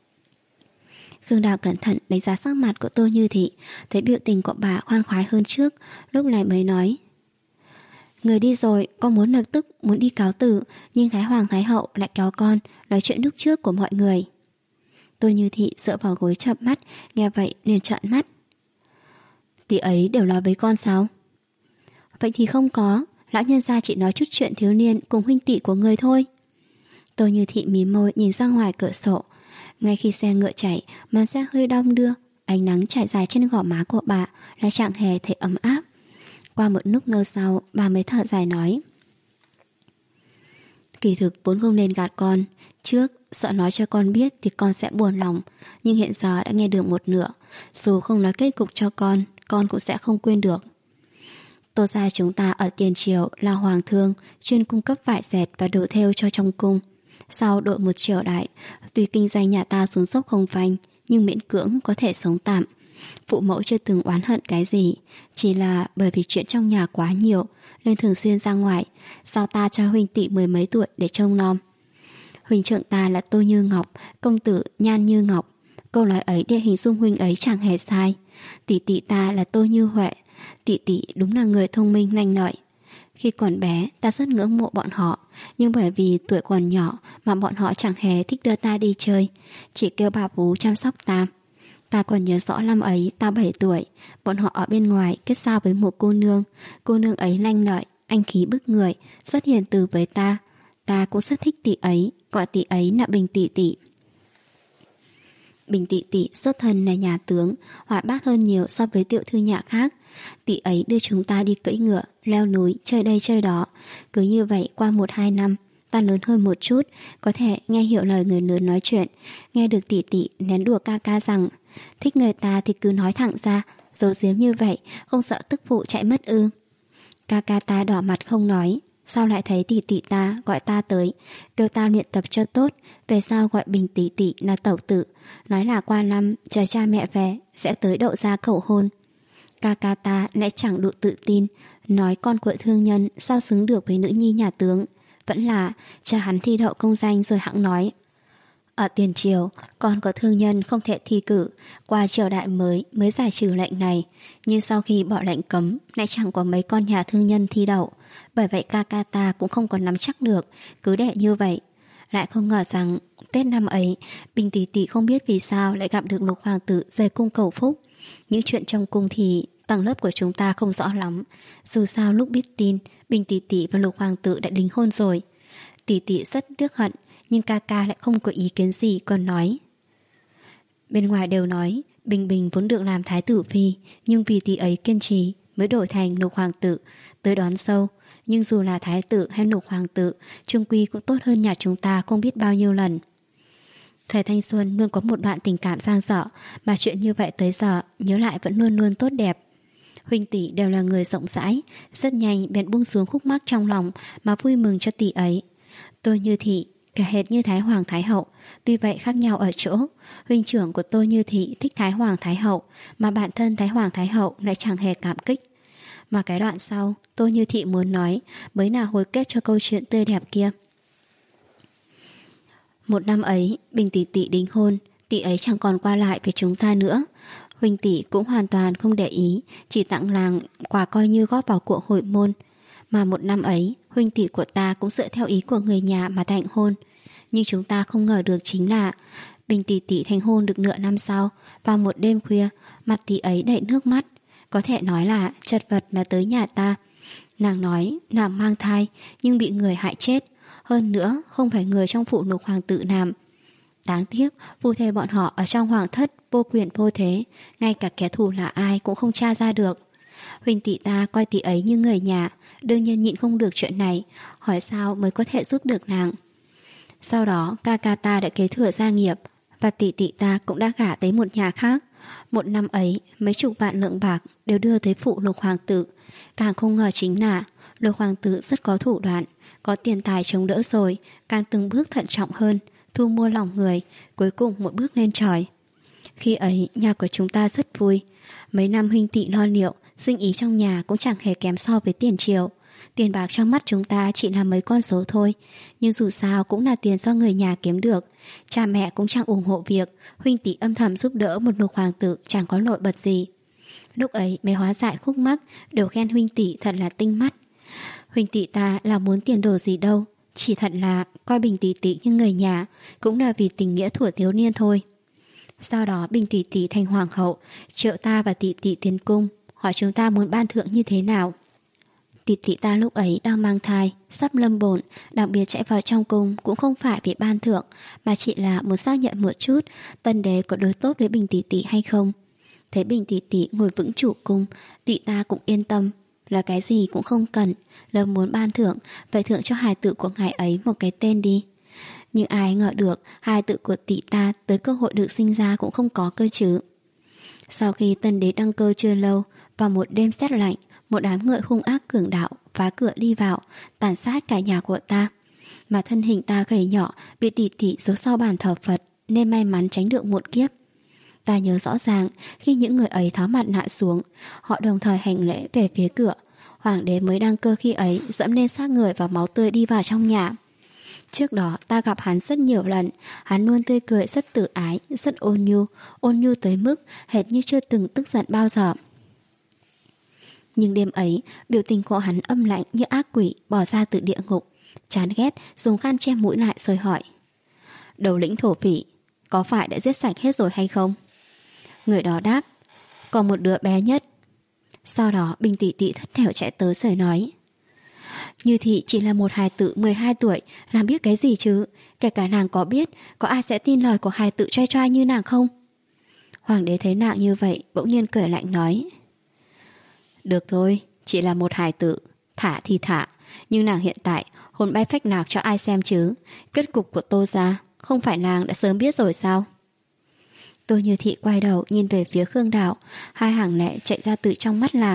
Khương Đào cẩn thận đánh giá sắc mặt của Tô Như Thị, thấy biểu tình của bà khoan khoái hơn trước, lúc này mới nói: Người đi rồi, con muốn lập tức muốn đi cáo từ, nhưng Thái Hoàng Thái Hậu lại kéo con nói chuyện lúc trước của mọi người. Tô Như Thị dựa vào gối chợp mắt, nghe vậy liền trợn mắt. Tỷ ấy đều nói với con sao? Vậy thì không có, lão nhân gia chỉ nói chút chuyện thiếu niên cùng huynh tỷ của người thôi. Tô Như Thị mím môi nhìn ra ngoài cửa sổ. Ngay khi xe ngựa chạy, màn xe hơi đong đưa, ánh nắng trải dài trên gò má của bà lại chẳng hề thấy ấm áp. Qua một lúc lâu sau, bà mới thở dài nói: Kỳ thực vốn không nên gạt con. Trước, sợ nói cho con biết thì con sẽ buồn lòng, nhưng hiện giờ đã nghe được một nửa. Dù không nói kết cục cho con, con cũng sẽ không quên được. Tô gia chúng ta ở tiền triều là hoàng thương, chuyên cung cấp vải dệt và đồ thêu cho trong cung. Sau đội một triều đại, tuy kinh doanh nhà ta xuống dốc không phanh, nhưng miễn cưỡng có thể sống tạm. Phụ mẫu chưa từng oán hận cái gì, chỉ là bởi vì chuyện trong nhà quá nhiều nên thường xuyên ra ngoài, giao ta cho huynh tỷ mười mấy tuổi để trông nom. Huynh trưởng ta là Tô Như Ngọc, công tử nhan như ngọc. Câu nói ấy để hình dung huynh ấy chẳng hề sai. Tỷ tỷ ta là Tô Như Huệ. Tỷ tỷ đúng là người thông minh lanh lợi. Khi còn bé ta rất ngưỡng mộ bọn họ, nhưng bởi vì tuổi còn nhỏ mà bọn họ chẳng hề thích đưa ta đi chơi, chỉ kêu bà vú chăm sóc ta. Ta còn nhớ rõ năm ấy ta bảy tuổi, bọn họ ở bên ngoài kết giao với một cô nương. Cô nương ấy lanh lợi, anh khí bức người, rất hiền từ với ta. Ta cũng rất thích tỷ ấy, gọi tỷ ấy là Bình tỷ tỷ. Bình tỷ tỷ xuất thân là nhà tướng, hoạt bát hơn nhiều so với tiểu thư nhà khác. Tỷ ấy đưa chúng ta đi cưỡi ngựa, leo núi, chơi đây chơi đó. Cứ như vậy qua một hai năm, ta lớn hơn một chút, có thể nghe hiểu lời người lớn nói chuyện, nghe được tỷ tỷ nén đùa ca ca rằng thích người ta thì cứ nói thẳng ra, giấu giếm như vậy, không sợ tức phụ chạy mất ư? Ca ca ta đỏ mặt không nói. Sau lại thấy tỷ tỷ ta gọi ta tới, kêu ta luyện tập cho tốt, về sau gọi Bình tỷ tỷ là tẩu tử, nói là qua năm chờ cha mẹ về sẽ tới đậu ra cầu hôn. Ca ca ta lại chẳng đủ tự tin, nói con của thương nhân sao xứng được với nữ nhi nhà tướng, vẫn là cho hắn thi đậu công danh rồi hẵng nói. Ở tiền triều, con có thương nhân không thể thi cử, qua triều đại mới mới giải trừ lệnh này, nhưng sau khi bỏ lệnh cấm lại chẳng có mấy con nhà thương nhân thi đậu. Bởi vậy ca ca ta cũng không có nắm chắc được, cứ để như vậy. Lại không ngờ rằng Tết năm ấy, Bình tỷ tỷ không biết vì sao lại gặp được Lục hoàng tử rời cung cầu phúc. Những chuyện trong cung thì tầng lớp của chúng ta không rõ lắm. Dù sao lúc biết tin Bình tỷ tỷ và Lục hoàng tử đã đính hôn rồi, tỷ tỷ rất tiếc hận, nhưng ca ca lại không có ý kiến gì, còn nói. Bên ngoài đều nói Bình Bình vốn được làm thái tử phi, nhưng vì tỷ ấy kiên trì mới đổi thành Lục hoàng tử tới đón dâu. Nhưng dù là thái tử hay Lục hoàng tử, chung quy cũng tốt hơn nhà chúng ta không biết bao nhiêu lần. Thời thanh xuân luôn có một đoạn tình cảm dang dở, mà chuyện như vậy tới giờ nhớ lại vẫn luôn luôn tốt đẹp. Huynh tỷ đều là người rộng rãi, rất nhanh bèn buông xuống khúc mắc trong lòng mà vui mừng cho tỷ ấy. Tôi Như Thị cả hệt như Thái Hoàng Thái Hậu, tuy vậy khác nhau ở chỗ huynh trưởng của tôi Như Thị thích Thái Hoàng Thái Hậu, mà bản thân Thái Hoàng Thái Hậu lại chẳng hề cảm kích. Mà cái đoạn sau tôi Như Thị muốn nói mới là hồi kết cho câu chuyện tươi đẹp kia. Một năm ấy Bình tỷ tỷ đính hôn, tỷ ấy chẳng còn qua lại với chúng ta nữa. Huynh tỷ cũng hoàn toàn không để ý, chỉ tặng làng quà coi như góp vào của hội môn. Mà một năm ấy huynh tỷ của ta cũng dựa theo ý của người nhà mà thành hôn. Nhưng chúng ta không ngờ được chính là Bình tỷ tỷ thành hôn được nửa năm sau, vào một đêm khuya, mặt tỷ ấy đầy nước mắt, có thể nói là chật vật mà tới nhà ta. Nàng nói nàng mang thai nhưng bị người hại chết, hơn nữa không phải người trong phụ Lục hoàng tử làm. Đáng tiếc phu thê bọn họ ở trong hoàng thất vô quyền vô thế, ngay cả kẻ thù là ai cũng không tra ra được. Huynh tỷ ta coi tỷ ấy như người nhà, đương nhiên nhịn không được chuyện này, hỏi sao mới có thể giúp được nàng. Sau đó ca ca ta đã kế thừa gia nghiệp, và tỷ tỷ ta cũng đã gả tới một nhà khác. Một năm ấy mấy chục vạn lượng bạc đều đưa tới phụ Lục hoàng tử. Càng không ngờ chính là Lục hoàng tử rất có thủ đoạn, có tiền tài chống đỡ rồi, càng từng bước thận trọng hơn, thu mua lòng người, cuối cùng một bước lên trời. Khi ấy nhà của chúng ta rất vui. Mấy năm huynh tỷ lo liệu, sinh ý trong nhà cũng chẳng hề kém so với tiền triều. Tiền bạc trong mắt chúng ta chỉ là mấy con số thôi, nhưng dù sao cũng là tiền do người nhà kiếm được. Cha mẹ cũng chẳng ủng hộ việc huynh tỷ âm thầm giúp đỡ một Lục hoàng tử chẳng có nổi bật gì. Lúc ấy mới hóa giải khúc mắc, đều khen huynh tỷ thật là tinh mắt. Huynh tỷ ta là muốn tiền đồ gì đâu, chỉ thật là coi Bình tỷ tỷ như người nhà, cũng là vì tình nghĩa thuở thiếu niên thôi. Sau đó Bình tỷ tỷ thành hoàng hậu, triệu ta và tỷ tỷ tiến cung, hỏi chúng ta muốn ban thưởng như thế nào. Tỷ tỷ ta lúc ấy đang mang thai, sắp lâm bồn, đặc biệt chạy vào trong cung cũng không phải vì ban thưởng, mà chỉ là muốn xác nhận một chút tân đế có đối tốt với Bình tỷ tỷ hay không. Thấy Bình tỷ tỷ ngồi vững chủ cung, tỷ ta cũng yên tâm, là cái gì cũng không cần, nếu muốn ban thưởng vậy thưởng cho hài tử của ngài ấy một cái tên đi. Nhưng ai ngờ được hài tử của tỷ ta tới cơ hội được sinh ra cũng không có cơ chứ. Sau khi tân đế đăng cơ chưa lâu, vào một đêm rét lạnh, một đám người hung ác cường đạo phá cửa đi vào, tàn sát cả nhà của ta. Mà thân hình ta gầy nhỏ, bị tỷ tỷ giấu sau bàn thờ Phật, nên may mắn tránh được một kiếp. Ta nhớ rõ ràng khi những người ấy tháo mặt nạ xuống, họ đồng thời hành lễ về phía cửa. Hoàng đế mới đăng cơ khi ấy dẫm lên xác người và máu tươi đi vào trong nhà. Trước đó ta gặp hắn rất nhiều lần, hắn luôn tươi cười rất tự ái, rất ôn nhu, ôn nhu tới mức hệt như chưa từng tức giận bao giờ. Nhưng đêm ấy, biểu tình của hắn âm lạnh như ác quỷ bỏ ra từ địa ngục, chán ghét dùng khăn che mũi lại rồi hỏi: đầu lĩnh thổ phỉ, có phải đã giết sạch hết rồi hay không? Người đó đáp: còn một đứa bé nhất. Sau đó Bình tỷ tỷ thất thểu chạy tới rồi nói: Như Thị chỉ là một hài tử mười hai tuổi, làm biết cái gì chứ? Kể cả nàng có biết, có ai sẽ tin lời của hài tử trai trai như nàng không? Hoàng đế thấy nàng như vậy, bỗng nhiên cười lạnh nói: được thôi, chỉ là một hài tử, thả thì thả, Nhưng nàng hiện tại hồn bay phách lạc cho ai xem chứ? Kết cục của Tô gia không phải nàng đã sớm biết rồi sao? Tô Như Thị quay đầu nhìn về phía Khương Đào, hai hàng lệ chạy ra từ trong mắt nàng.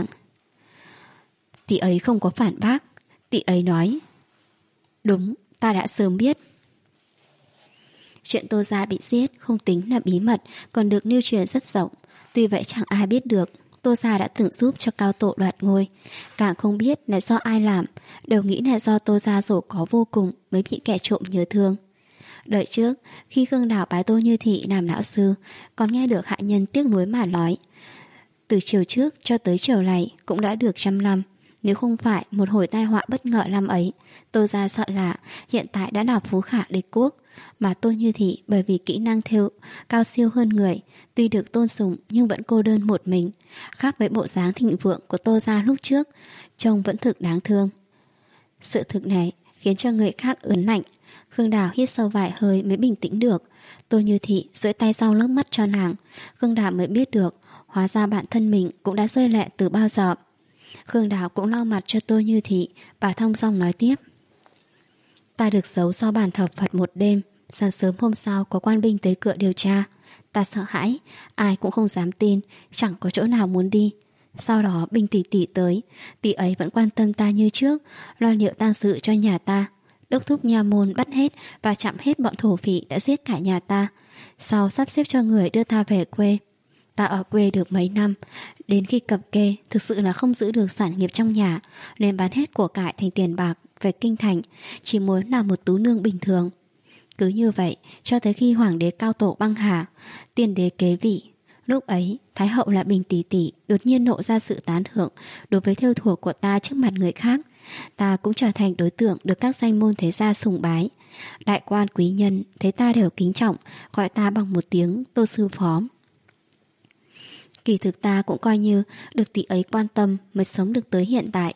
Tỷ ấy không có phản bác. Tỷ ấy nói: đúng, ta đã sớm biết. Chuyện Tô gia bị giết không tính là bí mật, còn được lưu truyền rất rộng. Tuy vậy chẳng ai biết được Tô gia đã từng giúp cho Cao Tổ đoạt ngôi, càng không biết là do ai làm, đều nghĩ là do Tô gia giàu có vô cùng mới bị kẻ trộm nhớ thương. Đợi trước, khi Khương Đào bái Tô Như Thị làm lão sư, còn nghe được hạ nhân tiếc nuối mà nói, từ chiều trước cho tới chiều này cũng đã được trăm năm. Nếu không phải một hồi tai họa bất ngờ năm ấy, Tô gia sợ là hiện tại đã là phú khả địch quốc. Mà Tô Như Thị bởi vì kỹ năng thêu cao siêu hơn người, tuy được tôn sùng nhưng vẫn cô đơn một mình, khác với bộ dáng thịnh vượng của Tô gia lúc trước, trông vẫn thực đáng thương. Sự thực này khiến cho người khác ớn lạnh. Khương Đào hít sâu vài hơi mới bình tĩnh được. Tô Như Thị duỗi tay sau lớp mắt cho nàng. Khương Đào mới biết được hóa ra bản thân mình cũng đã rơi lệ từ bao giờ. Khương Đào cũng lau mặt cho Tô Như Thị. Bà thong dong nói tiếp: ta được giấu sau bàn thờ Phật một đêm. Sáng sớm hôm sau có quan binh tới cửa điều tra. Ta sợ hãi, ai cũng không dám tin, chẳng có chỗ nào muốn đi. Sau đó binh tỷ tỷ tới, tỷ ấy vẫn quan tâm ta như trước, lo liệu tang sự cho nhà ta, đốc thúc nha môn bắt hết và chặn hết bọn thổ phỉ đã giết cả nhà ta. Sau sắp xếp cho người đưa ta về quê. Ta ở quê được mấy năm, đến khi cập kê thực sự là không giữ được sản nghiệp trong nhà, nên bán hết của cải thành tiền bạc về kinh thành, chỉ muốn làm một tú nương bình thường. Cứ như vậy cho tới khi hoàng đế Cao Tổ băng hà, tiên đế kế vị. Lúc ấy Thái hậu là Bình tỷ tỷ đột nhiên nộ ra sự tán thưởng đối với thêu thùa của ta trước mặt người khác. Ta cũng trở thành đối tượng được các danh môn thế gia sùng bái. Đại quan quý nhân thấy ta đều kính trọng, gọi ta bằng một tiếng Tô sư phó. Kỳ thực ta cũng coi như được tỷ ấy quan tâm mới sống được tới hiện tại.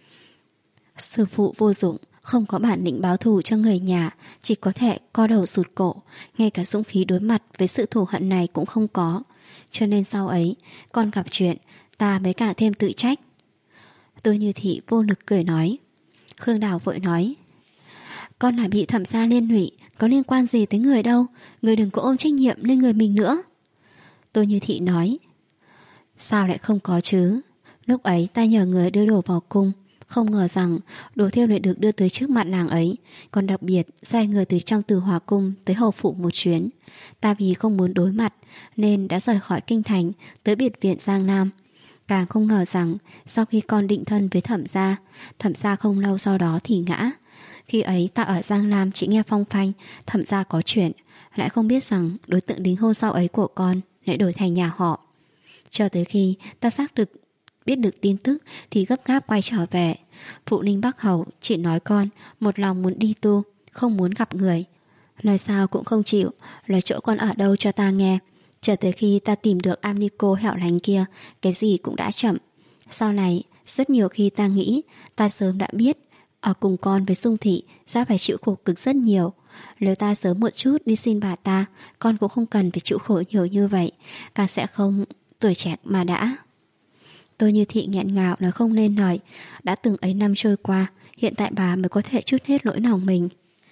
Sư phụ vô dụng, không có bản lĩnh báo thù cho người nhà, chỉ có thể co đầu sụt cổ, ngay cả dũng khí đối mặt với sự thù hận này cũng không có. Cho nên sau ấy, con gặp chuyện, ta mới càng thêm tự trách. Tôi Như Thị vô lực cười nói. Khương Đào vội nói: con là bị thẩm gia liên lụy, có liên quan gì tới người đâu, người đừng có ôm trách nhiệm lên người mình nữa. Tôi Như Thị nói: sao lại không có chứ? Lúc ấy ta nhờ người đưa đồ vào cung, không ngờ rằng đồ thêu lại được đưa tới trước mặt nàng ấy, còn đặc biệt sai người từ trong Từ Hòa cung tới hầu phủ một chuyến. Ta vì không muốn đối mặt nên đã rời khỏi kinh thành tới biệt viện Giang Nam. Càng không ngờ rằng sau khi con định thân với thẩm gia, thẩm gia không lâu sau đó thì ngã. Khi ấy ta ở Giang Nam chỉ nghe phong phanh thẩm gia có chuyện, lại không biết rằng đối tượng đính hôn sau ấy của con lại đổi thành nhà họ. Cho tới khi ta xác thực biết được tin tức thì gấp gáp quay trở về. Phụ Ninh Bắc Hầu chỉ nói con một lòng muốn đi tu, không muốn gặp người. Nói sao cũng không chịu, nói chỗ con ở đâu cho ta nghe. Chờ tới khi ta tìm được Amnico hẻo lánh kia, cái gì cũng đã chậm. Sau này, rất nhiều khi ta nghĩ ta sớm đã biết ở cùng con với Dung Thị sẽ phải chịu khổ cực rất nhiều. Nếu ta sớm một chút đi xin bà ta, con cũng không cần phải chịu khổ nhiều như vậy, càng sẽ không tuổi trẻ mà đã. Tôi Như Thị nghẹn ngào nói không nên lời. Đã từng ấy năm trôi qua, hiện tại bà mới có thể trút hết lỗi lòng mình.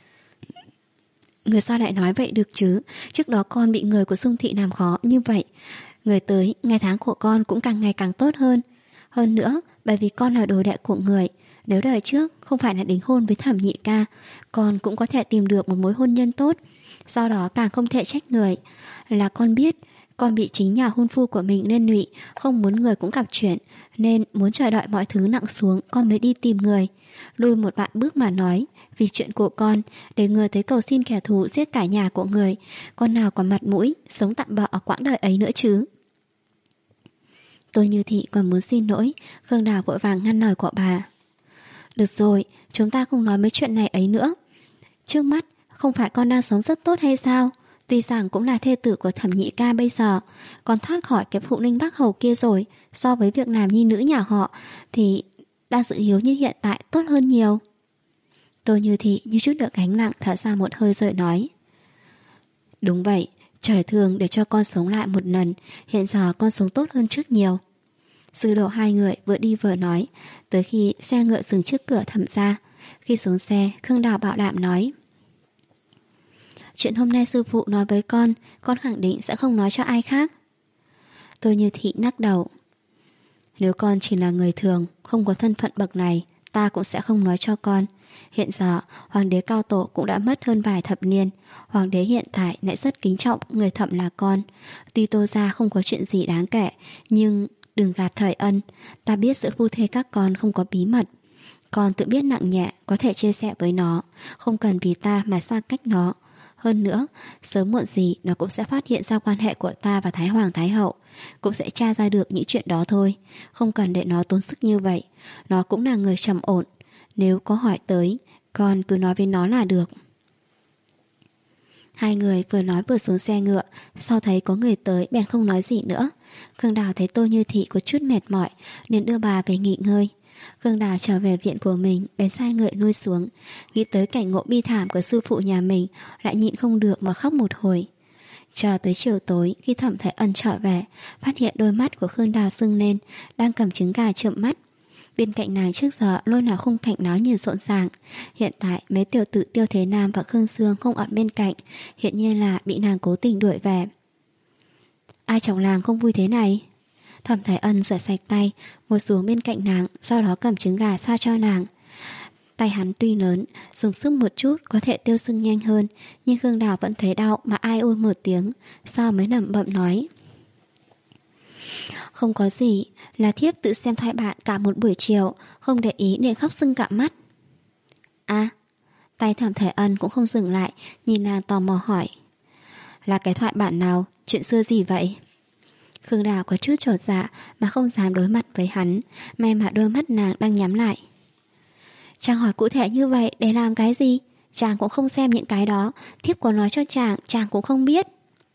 Người sao lại nói vậy được chứ? Trước đó con bị người của Dung Thị làm khó như vậy, người tới ngày tháng của con cũng càng ngày càng tốt hơn. Hơn nữa, bởi vì con là đồ đệ của người, nếu đời trước không phải là đính hôn với Thẩm Nhị ca, con cũng có thể tìm được một mối hôn nhân tốt. Sau đó càng không thể trách người. Là con biết con bị chính nhà hôn phu của mình liên lụy, không muốn người cũng gặp chuyện, nên muốn chờ đợi mọi thứ nặng xuống con mới đi tìm người. Lùi một vạn bước mà nói, vì chuyện của con, để người tới cầu xin kẻ thù giết cả nhà của người, con nào còn mặt mũi sống tạm bợ ở quãng đời ấy nữa chứ. Tôi Như Thị còn muốn xin lỗi, Khương Đào vội vàng ngăn lời của bà. Được rồi, chúng ta không nói mấy chuyện này ấy nữa. Trước mắt, không phải con đang sống rất tốt hay sao? Tuy rằng cũng là thê tử của Thẩm Nhị ca bây giờ, còn thoát khỏi cái Phụ Ninh Bắc Hầu kia rồi, so với việc làm nhi nữ nhà họ thì đang dự hiếu như hiện tại tốt hơn nhiều. Tôi Như Thị như chút được gánh nặng thở ra một hơi rồi nói: đúng vậy, trời thương để cho con sống lại một lần, hiện giờ con sống tốt hơn trước nhiều. Sư đồ hai người vừa đi vừa nói, tới khi xe ngựa dừng trước cửa Thẩm gia. Khi xuống xe, Khương Đào bảo đảm nói: chuyện hôm nay sư phụ nói với con, con khẳng định sẽ không nói cho ai khác. Tô Như Thị lắc đầu: nếu con chỉ là người thường, không có thân phận bậc này, ta cũng sẽ không nói cho con. Hiện giờ, hoàng đế cao tổ cũng đã mất hơn vài thập niên. Hoàng đế hiện tại lại rất kính trọng người Thẩm là con. Tuy Tô gia không có chuyện gì đáng kể, nhưng đừng gạt Thời Ân. Ta biết giữa phu thê các con không có bí mật. Con tự biết nặng nhẹ, có thể chia sẻ với nó, không cần vì ta mà xa cách nó. Hơn nữa, sớm muộn gì nó cũng sẽ phát hiện ra quan hệ của ta và Thái Hoàng Thái Hậu, cũng sẽ tra ra được những chuyện đó thôi. Không cần để nó tốn sức như vậy. Nó cũng là người trầm ổn. Nếu có hỏi tới, con cứ nói với nó là được. Hai người vừa nói vừa xuống xe ngựa. Sau thấy có người tới bèn không nói gì nữa. Khương Đào thấy Tô Như Thị có chút mệt mỏi nên đưa bà về nghỉ ngơi. Khương Đào trở về viện của mình, bèn sai ngựa nuôi xuống. Nghĩ tới cảnh ngộ bi thảm của sư phụ nhà mình, lại nhịn không được mà khóc một hồi. Chờ tới chiều tối, khi Thẩm Thái Ân trở về, phát hiện đôi mắt của Khương Đào sưng lên, đang cầm trứng gà trợn mắt. Bên cạnh nàng trước giờ luôn là khung cảnh náo nhiệt rộn ràng. Hiện tại mấy tiểu tử Tiêu Thế Nam và Khương Dương không ở bên cạnh, hiện nhiên là bị nàng cố tình đuổi về. Ai trong làng không vui thế này? Thẩm Thái Ân rửa sạch tay, ngồi xuống bên cạnh nàng, sau đó cầm trứng gà xoa cho nàng. Tay hắn tuy lớn, dùng sức một chút có thể tiêu sưng nhanh hơn, nhưng Khương Đào vẫn thấy đau mà ai ôi một tiếng, sau mới lẩm bẩm nói: không có gì, là thiếp tự xem thoại bản cả một buổi chiều, không để ý nên khóc sưng cả mắt. À, tay Thẩm Thái Ân cũng không dừng lại, nhìn nàng tò mò hỏi: là cái thoại bản nào, chuyện xưa gì vậy? Khương Đào có chút chột dạ mà không dám đối mặt với hắn, may mà đôi mắt nàng đang nhắm lại. Chàng hỏi cụ thể như vậy để làm cái gì? Chàng cũng không xem những cái đó, thiếp có nói cho chàng, chàng cũng không biết.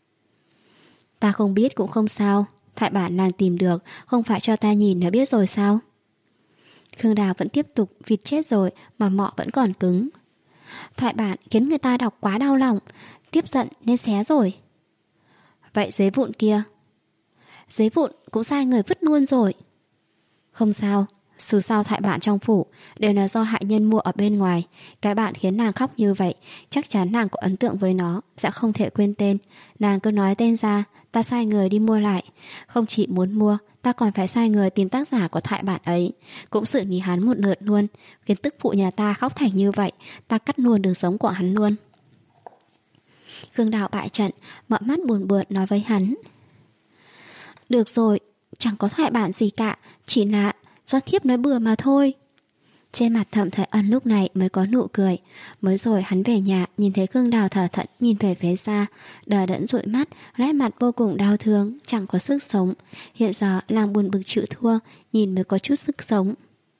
Ta không biết cũng không sao, thoại bản nàng tìm được, không phải cho ta nhìn đã biết rồi sao? Khương Đào vẫn tiếp tục vịt chết rồi mà mọ vẫn còn cứng. Thoại bản khiến người ta đọc quá đau lòng, tiếp giận nên xé rồi. Vậy giấy vụn kia? Giấy vụn cũng sai người vứt luôn rồi. Không sao, dù sao thoại bản trong phủ đều là do hạ nhân mua ở bên ngoài. Cái bạn khiến nàng khóc như vậy, chắc chắn nàng có ấn tượng với nó, sẽ không thể quên tên. Nàng cứ nói tên ra, ta sai người đi mua lại. Không chỉ muốn mua, ta còn phải sai người tìm tác giả của thoại bản ấy, cũng xử lý hắn một lượt luôn. Khiến tức phụ nhà ta khóc thành như vậy, ta cắt luôn đường sống của hắn luôn. Khương Đào bại trận, mở mắt buồn bượn nói với hắn: được rồi, chẳng có thoại bản gì cả, chỉ là do thiếp nói bừa mà thôi. Trên mặt Thẩm Thái Ân lúc này mới có nụ cười. Mới rồi hắn về nhà, nhìn thấy Khương Đào thở thẫn nhìn về phía xa, đờ đẫn dụi mắt, nét mặt vô cùng đau thương, chẳng có sức sống. Hiện giờ làm buồn bực chịu thua, nhìn mới có chút sức sống.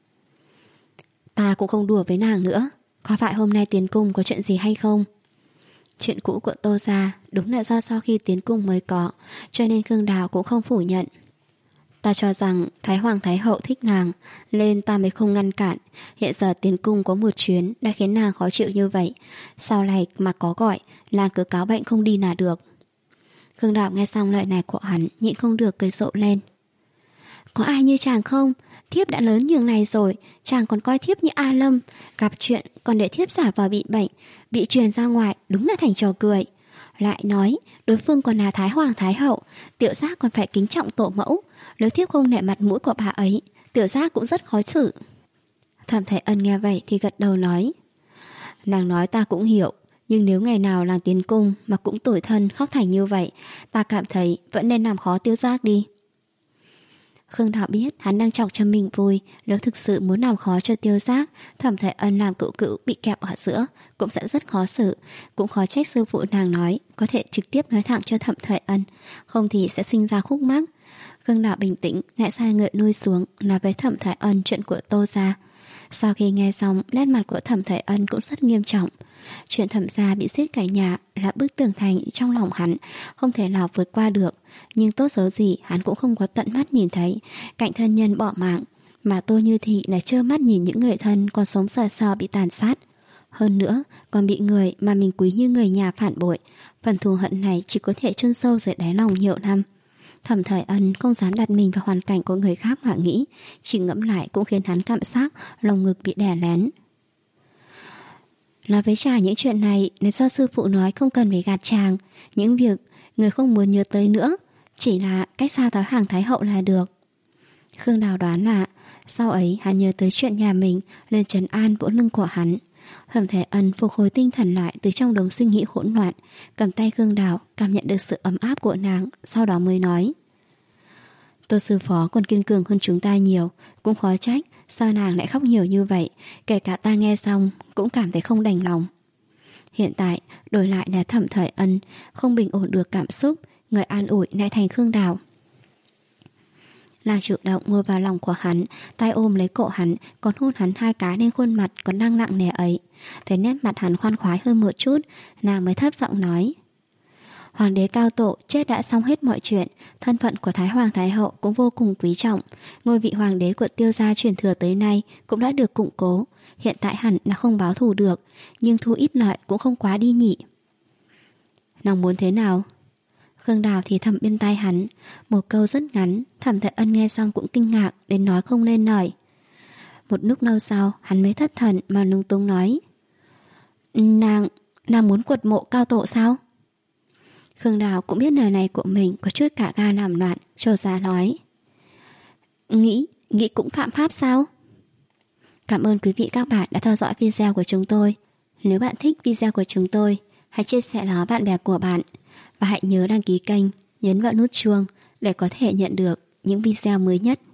Ta cũng không đùa với nàng nữa. Có phải hôm nay tiến cung có chuyện gì hay không? Chuyện cũ của Tô gia đúng là do sau khi tiến cung mới có, cho nên Khương Đào cũng không phủ nhận. Ta cho rằng Thái Hoàng Thái Hậu thích nàng, nên ta mới không ngăn cản. Hiện giờ tiến cung có một chuyến đã khiến nàng khó chịu như vậy, sau này mà có gọi, nàng cứ cáo bệnh không đi là được. Khương Đào nghe xong lời này của hắn, nhịn không được cười rộ lên. Có ai như chàng không? Thiếp đã lớn nhường này rồi, chàng còn coi thiếp như A Lâm, gặp chuyện còn để thiếp giả vờ bị bệnh, bị truyền ra ngoài, đúng là thành trò cười. Lại nói, đối phương còn là Thái Hoàng Thái Hậu, tiểu giác còn phải kính trọng tổ mẫu, nếu thiếp không nể mặt mũi của bà ấy, tiểu giác cũng rất khó xử. Thẩm Thái Ân nghe vậy thì gật đầu nói: nàng nói ta cũng hiểu, nhưng nếu ngày nào nàng tiến cung mà cũng tủi thân khóc thành như vậy, ta cảm thấy vẫn nên làm khó tiêu giác đi. Khương Đào biết hắn đang chọc cho mình vui, nếu thực sự muốn làm khó cho tiêu giác, Thẩm Thái Ân làm cựu cựu bị kẹp ở giữa cũng sẽ rất khó xử. Cũng khó trách sư phụ nàng nói có thể trực tiếp nói thẳng cho Thẩm Thái Ân, không thì sẽ sinh ra khúc mắc. Khương Đào bình tĩnh lại sai ngựa nuôi xuống, nói với Thẩm Thái Ân chuyện của Tô gia. Sau khi nghe xong, nét mặt của Thẩm Thái Ân cũng rất nghiêm trọng. Chuyện Thẩm gia bị giết cả nhà là bức tường thành trong lòng hắn, không thể nào vượt qua được. Nhưng tốt xấu gì hắn cũng không có tận mắt nhìn thấy cạnh thân nhân bỏ mạng, mà Tô Như Thị lại trơ mắt nhìn những người thân còn sống sờ sờ bị tàn sát. Hơn nữa còn bị người mà mình quý như người nhà phản bội. Phần thù hận này chỉ có thể chôn sâu dưới đáy lòng nhiều năm. Thẩm Thời Ân không dám đặt mình vào hoàn cảnh của người khác mà nghĩ, chỉ ngẫm lại cũng khiến hắn cảm giác lồng ngực bị đè nén. Nói với chàng những chuyện này là do sư phụ nói không cần phải gạt chàng. Những việc người không muốn nhớ tới nữa, chỉ là cách xa thói Hoàng Thái Hậu là được. Khương Đào đoán là sau ấy hắn nhớ tới chuyện nhà mình, lên trấn an vỗ lưng của hắn. Thẩm Thời Ân phục hồi tinh thần lại từ trong đống suy nghĩ hỗn loạn, cầm tay Khương Đào cảm nhận được sự ấm áp của nàng, sau đó mới nói: Tô sư phó còn kiên cường hơn chúng ta nhiều, cũng khó trách sao nàng lại khóc nhiều như vậy. Kể cả ta nghe xong cũng cảm thấy không đành lòng. Hiện tại đổi lại là Thẩm Thời Ân không bình ổn được cảm xúc, người an ủi lại thành Khương Đào. Nàng chủ động ngồi vào lòng của hắn, tay ôm lấy cổ hắn, còn hôn hắn hai cái lên khuôn mặt còn đang nặng nề ấy. Thấy nét mặt hắn khoan khoái hơn một chút, nàng mới thấp giọng nói: Hoàng đế cao tổ chết đã xong hết mọi chuyện, thân phận của Thái Hoàng Thái Hậu cũng vô cùng quý trọng. Ngôi vị hoàng đế của Tiêu gia truyền thừa tới nay cũng đã được củng cố. Hiện tại hẳn là không báo thù được, nhưng thu ít lợi cũng không quá đi nhỉ. Nàng muốn thế nào? Khương Đào thì thầm bên tai hắn, một câu rất ngắn. Thẩm Thời Ân nghe xong cũng kinh ngạc đến nói không lên lời. Một lúc lâu sau hắn mới thất thần mà lung tung nói: Nàng, nàng muốn quật mộ cao tổ sao? Khương Đào cũng biết lời này của mình có chút cả ga làm loạn, trột dạ nói: Nghĩ, nghĩ cũng phạm pháp sao? Cảm ơn quý vị các bạn đã theo dõi video của chúng tôi. Nếu bạn thích video của chúng tôi, hãy chia sẻ nó bạn bè của bạn. Và hãy nhớ đăng ký kênh, nhấn vào nút chuông để có thể nhận được những video mới nhất.